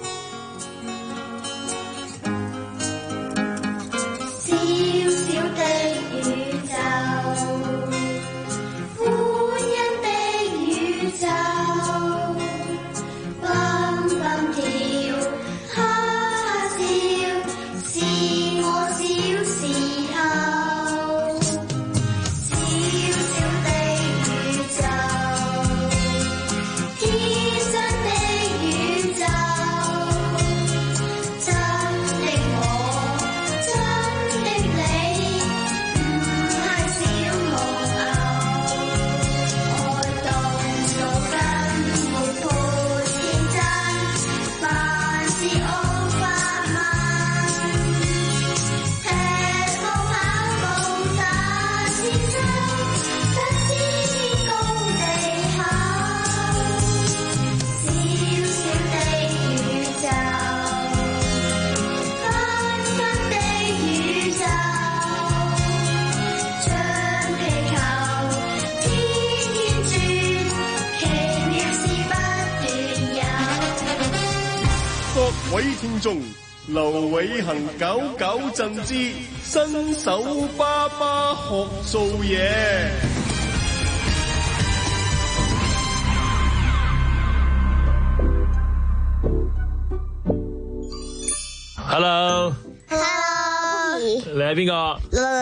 小小的宇宙，歡欣的宇宙，蹦蹦跳，哈哈笑，是我小時候。小小的宇宙，天生的宇宙，真的我，真的你，唔係小木偶，愛動腦筋，活潑認真，凡事我發問，吃喝跑步打天生，不知高地厚，小小的宇宙，繽紛的宇宙，像皮球天天轉，奇妙事不斷有。 各位聽眾，劉偉恒九九贈之新手爸爸學做嘢。 Hello， Hello， 你係邊個？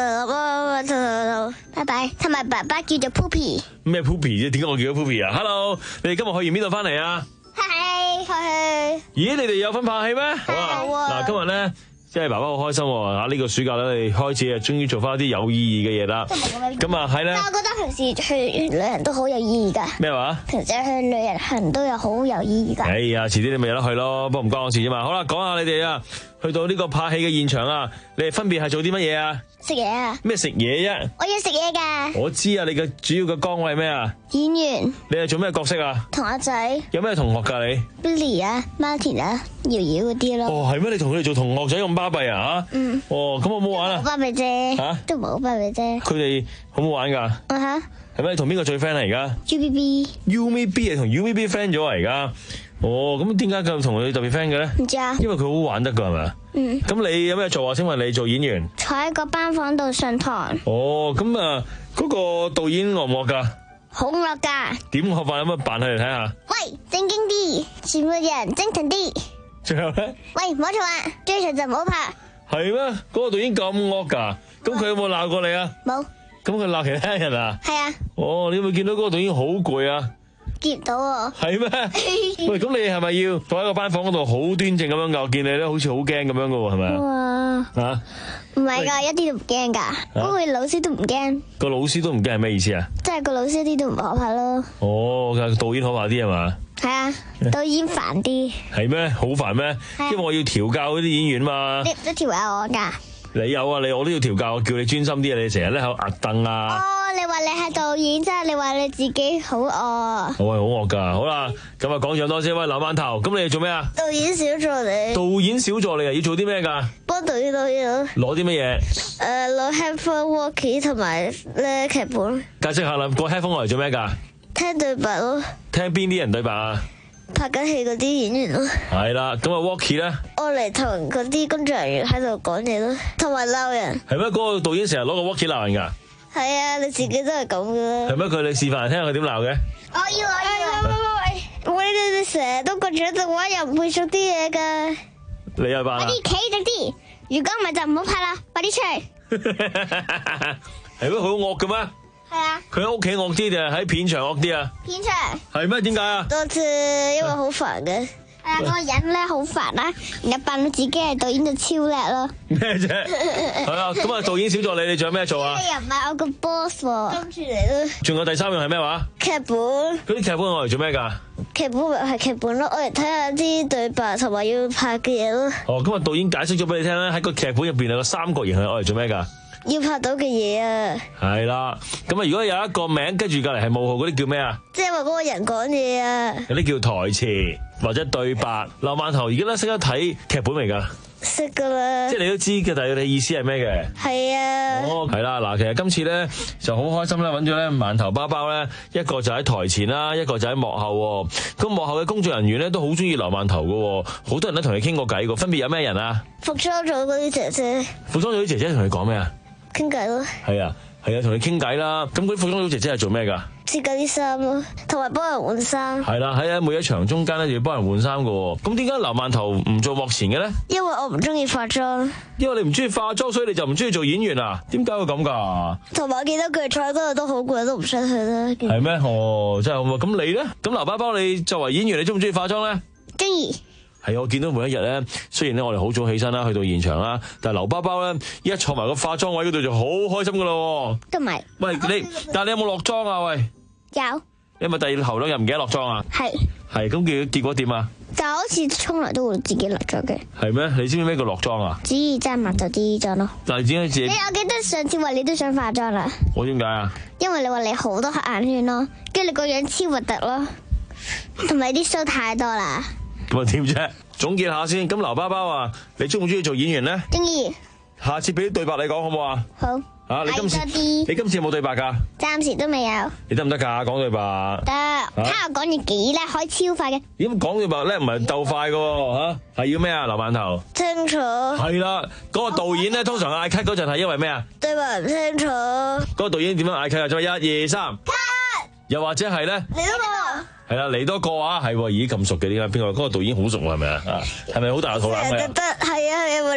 拜拜，同埋爸爸叫做 Poopy。 咩 Poopy 啫？點解我叫咗 Poopy 啊 ？Hello， 你哋今日去完邊度翻嚟啊？ 係去。 咦，你哋有份拍戲咩？好啊！嗱，今日咧。即係爸爸好開心喎！嚇，呢個暑假咧，你開始啊，終於做翻一啲有意義嘅嘢啦。咁啊，係咧。 但我覺得平時去旅行都好有意義㗎。 咩話？ 平時去旅行都有好有意義㗎。 哎呀，遲啲你咪有得去咯，不過唔關我事啫嘛。好啦，講下你哋啊，去到呢個拍戲嘅現場啊，你哋分別係做啲乜嘢啊？ 食嘢啊！ 咩食嘢啫？ 我要食嘢㗎。 我知啊，你嘅主要嘅崗位係咩啊？ 演員。 你係做咩角色啊？ 同阿仔。 有咩同學㗎你 ？Billy 啊 ，Martin 啊，瑤瑤嗰啲咯。 哦，係咩？你同佢哋做同學仔咁巴閉啊？嚇！嗯。哦，咁好唔好玩啊？ 巴閉啫。 嚇？ 都唔係好巴閉啫。 佢哋好唔好玩㗎？ 啊哈。 係咩？你同邊個最 friend 啊？而家 ？U B B。 U B B 係同 U B B friend 咗啊！而家。哦，咁點解咁同佢特別 friend 嘅咧？ 唔知啊。 因為佢好玩得㗎係咪啊？嗯。咁你有咩做啊？請問你做演員？ 坐喺個班房度上堂。 哦，咁啊，嗰個導演惡唔惡㗎？ 好惡㗎。點惡法？有乜扮佢嚟睇下？ 喂，正經啲，全部人精神啲。 最後咧？ 喂，唔好嘈啊！最長就唔好拍。 係咩？嗰個導演咁惡㗎？咁佢有冇鬧過你啊？ 冇。 咁佢鬧其他人啊？ 係啊。 哦，你有冇見到嗰個導演好攰啊？ 見唔到喎。 係咩？喂，咁你係咪要坐喺個班房嗰度好端正咁樣㗎？我見你咧好似好驚咁樣㗎喎，係咪啊？ 哇！ 嚇？ 唔係㗎，一啲都唔驚㗎。嗰個老師都唔驚。 個老師都唔驚係咩意思啊？ 即係個老師一啲都唔可怕咯。 哦，個導演可怕啲係嘛？ 係啊，導演煩啲。 係咩？好煩咩？因為我要調教嗰啲演員嘛。 你唔得調教我㗎？ 你有啊，你我都要調教，我叫你專心啲啊！你成日咧喺度壓凳啊。 哦，你話你係導演，即係你話你自己好惡。 我係好惡㗎。好啦，咁啊講咗多先，喂，劉饅頭，咁你做咩啊？ 導演小助理。 導演小助理啊，要做啲咩㗎？ 幫導演導演。 攞啲乜嘢？ 誒，攞 headphone、walkie 同埋咧劇本。 解釋下啦，個 headphone 攞嚟做咩㗎？ 聽對白咯。聽邊啲人對白啊？ 拍緊戲嗰啲演員咯。 係啦，咁啊 walkie 咧？ 我嚟同嗰啲工作人員喺度講嘢咯，同埋鬧人。 係咩？嗰個導演成日攞個 walkie 鬧人㗎？ 係啊，你自己都係咁嘅。 係咩？佢你示範嚟聽下佢點鬧嘅？ 我要我要。喂喂喂喂！喂你哋成日都掛住喺度玩，又唔會做啲嘢㗎。 你又扮啊？ 快啲企直啲，如果唔係就唔好拍啦，快啲出嚟。 係咩？佢好惡嘅咩？ 係啊。 佢喺屋企惡啲定係喺片場惡啲啊？ 片場。 係咩？點解啊？ 多次，因為好煩嘅。係啊，嗰個人咧好煩啦，然後扮到自己係導演就超叻咯。 咩啫？係啊，咁啊導演小助理你仲有咩做啊？ 你又唔係我個 boss 喎。跟住嚟咯。 仲有第三樣係咩話？ 劇本。 嗰啲劇本我嚟做咩㗎？ 劇本咪係劇本咯，我嚟睇下啲對白同埋要拍嘅嘢咯。 哦，咁啊導演解釋咗俾你聽咧，喺個劇本入邊有個三角形係我嚟做咩㗎？ 要拍到嘅嘢啊！ 係啦，咁啊如果有一個名跟住隔離係冒號嗰啲叫咩啊？ 即係話嗰個人講嘢啊！ 有啲叫台詞或者對白。劉饅頭而家咧識得睇劇本未㗎？ 識㗎啦！ 即係你都知嘅，但係你意思係咩嘅？ 係啊！ 哦，係啦，嗱，其實今次咧就好開心咧，揾咗咧饅頭包包咧，一個就喺台前啦，一個就喺幕後。咁幕後嘅工作人員咧都好中意劉饅頭嘅，好多人都同你傾過偈嘅。分別有咩人啊？ 服裝組嗰啲姐姐。 服裝組啲姐姐同你講咩啊？ 傾偈咯。 係啊，係啊，同你傾偈啦。咁嗰啲服裝組姐姐係做咩㗎？ 設計啲衫咯，同埋幫人換衫。 係啦，喺每一場中間咧就要幫人換衫㗎。咁點解劉饅頭唔做幕前嘅咧？ 因為我唔中意化妝。因為你唔中意化妝，所以你就唔中意做演員啊？點解會咁㗎？ 同埋我見到佢坐喺嗰度都好攰，都唔想去啦。 係咩？哦，真係好啊！咁你咧？咁劉包包你作為演員，你中唔中意化妝咧？ 中意。係我見到每一日咧，雖然咧我哋好早起身啦，去到現場啦，但係劉包包咧一坐埋個化妝位嗰度就好開心㗎咯。 都唔係。 喂，你但係你有冇落妝啊？喂。 有。 你咪第二頭兩日唔記得落妝啊？係。係，咁結結果點啊？ 就好似沖涼都會自己落妝嘅。 係咩？你知唔知咩叫落妝啊？ 只要揸埋就啲妝咯。 但係點解自己？ 你我記得上次話你都想化妝啦。 我點解啊？ 因為你話你好多黑眼圈咯，跟住你個樣超核突咯，同埋啲鬚太多啦。 咁啊點啫？總結下先，咁劉包包啊，你中唔中意做演員咧？ 中意。 下次俾啲對白你講好唔好啊？ 好。 啊，你今次你今次有冇對白噶？ 暫時都未有。 你得唔得噶？講對白。 得。睇下我講嘢幾叻，可以超快嘅。 點講對白叻唔係鬥快噶吓？係要咩啊？劉饅頭。 清楚。係啦，嗰個導演咧通常嗌 cut 嗰陣係因為咩啊？ 對白唔清楚。嗰個導演點樣嗌 cut 啊？就係一二三。cut。又或者係咧？ 嚟多個。 係啦，嚟多個啊，係，咦咁熟嘅點解？邊個？嗰個導演好熟係咪啊？係咪好大個肚腩嘅？ 得係啊係啊，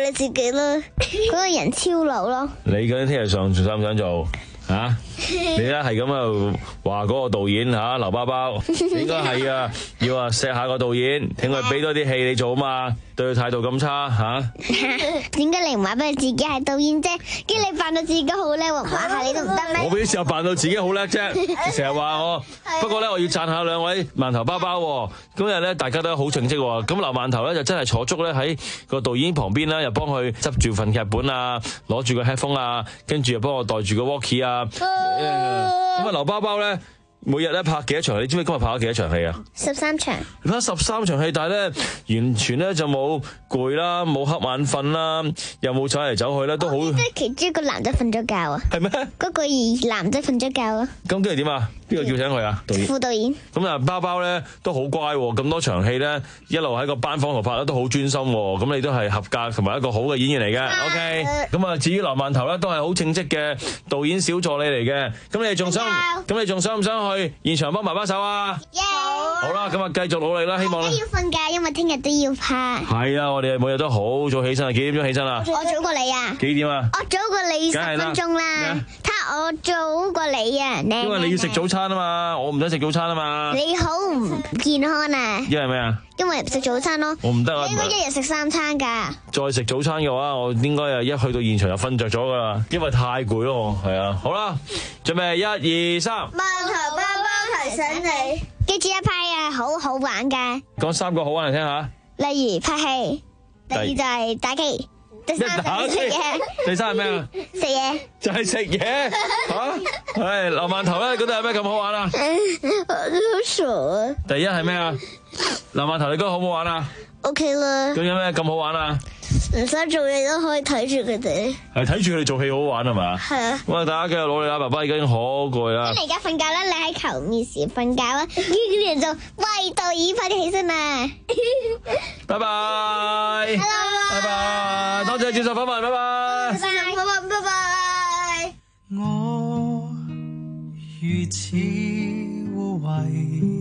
你自己啦，嗰個人超老咯。 你究竟聽日上想唔想做啊？你咧係咁啊話嗰個導演吓劉包包，應該係啊，要啊錫下個導演，請佢俾多啲戲你做啊嘛，對佢態度咁差吓。 點解你唔話俾佢自己係導演啫？跟住你扮到自己好叻，話話下你都唔得咩？ 我邊時候扮到自己好叻啫？成日話我，不過咧我要讚下兩位饅頭包包，今日咧大家都好稱職喎。咁劉饅頭咧就真係坐足咧喺個導演旁邊啦，又幫佢執住份劇本啊，攞住個 headphone 啊，跟住又幫我袋住個 walkie 啊。咁啊，劉包包咧，每日咧拍幾多場？你知唔知今日拍咗幾多場戲啊？ 十三場。 你拍十三場戲，但係咧完全咧就冇攰啦，冇瞌眼瞓啦，又冇走嚟走去啦，都好。 即係其中一個男仔瞓咗覺啊？ 係咩？ 嗰個二男仔瞓咗覺啊？ 咁跟住點啊？邊個叫醒佢啊？導演。 副導演。咁啊，包包咧都好乖喎，咁多場戲咧一路喺個班房度拍咧都好專心喎。咁你都係合格同埋一個好嘅演員嚟嘅。Uh, OK。咁啊，至於劉饅頭咧都係好稱職嘅導演小助理嚟嘅。咁你仲想？咁你仲想唔想去現場幫爸爸手啊？有。好啦，咁啊繼續努力啦，希望咧。 要瞓覺，因為聽日都要拍。係啊，我哋每日都好早起身啊，幾點鐘起身啊？ 我早過你啊。幾點啊？我早過你十分鐘啦。睇下我早過你啊。 因為你要食早餐啊嘛，我唔使食早餐啊嘛。 你好唔健康啊！ 因為咩啊？ 因為唔食早餐咯。 我唔得啊！ 你應該一日食三餐噶。 再食早餐嘅話，我應該啊一去到現場就瞓着咗噶啦，因為太攰咯。係啊，好啦，準備一二三。 饅頭包包提醒你，記住一拍啊，好好玩噶。 講三個好玩嚟聽下。 例如拍戲，第二就係打機。第三係食嘢， 第三係咩啊？ 食嘢就係食嘢吓，係劉饅頭咧，你覺得有咩咁好玩啊？ 好傻啊！ 第一係咩啊？劉饅頭你覺得好唔好玩啊 ？OK 啦。 咁有咩咁好玩啊？ 唔使做嘢都可以睇住佢哋。係睇住佢哋做戲好玩係嘛？係啊。咁啊，大家繼續努力啦！爸爸已經好攰啦。 你而家瞓覺啦，你喺球面時瞓覺啦。呢啲人就喂導演快啲起身啊！ 拜拜。拜拜。多謝接受訪問，拜拜。 接受訪問，拜拜。 我如此污穢，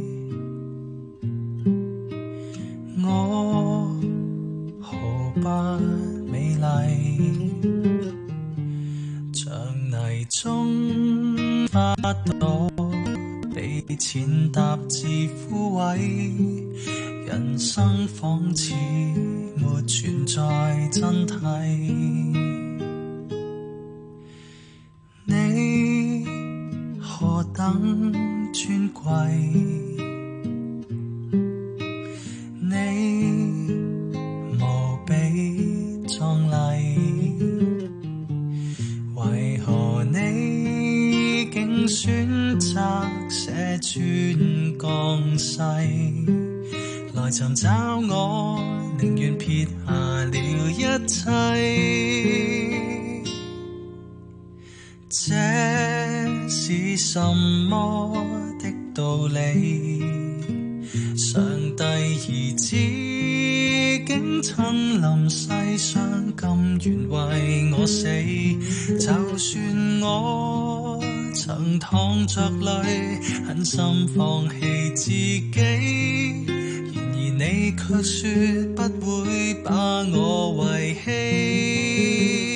我毫不美麗，像泥中花朵被踐踏至枯萎，人生仿似沒存在真諦。你何等尊貴，你無比壯麗，為何你竟選擇捨尊降世，來尋找我，寧願撇下了一切。這是什麼的道理？上帝兒子竟親臨世上，甘願為我死。就算我曾淌着淚，狠心放棄自己，然而你卻說不會把我遺棄。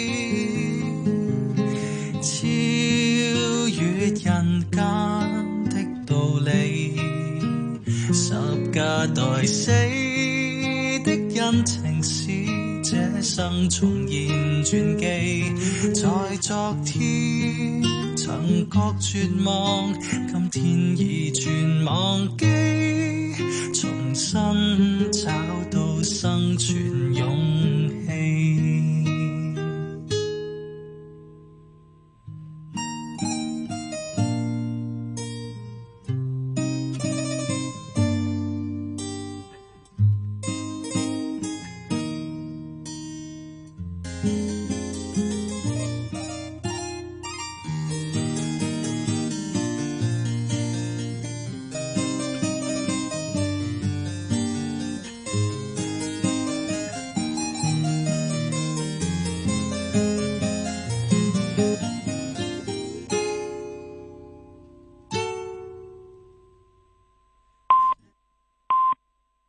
超越人間的道理，十架代死的恩情，使這生重現傳記。在昨天曾覺絕望，今天已全忘記，重新找到生存勇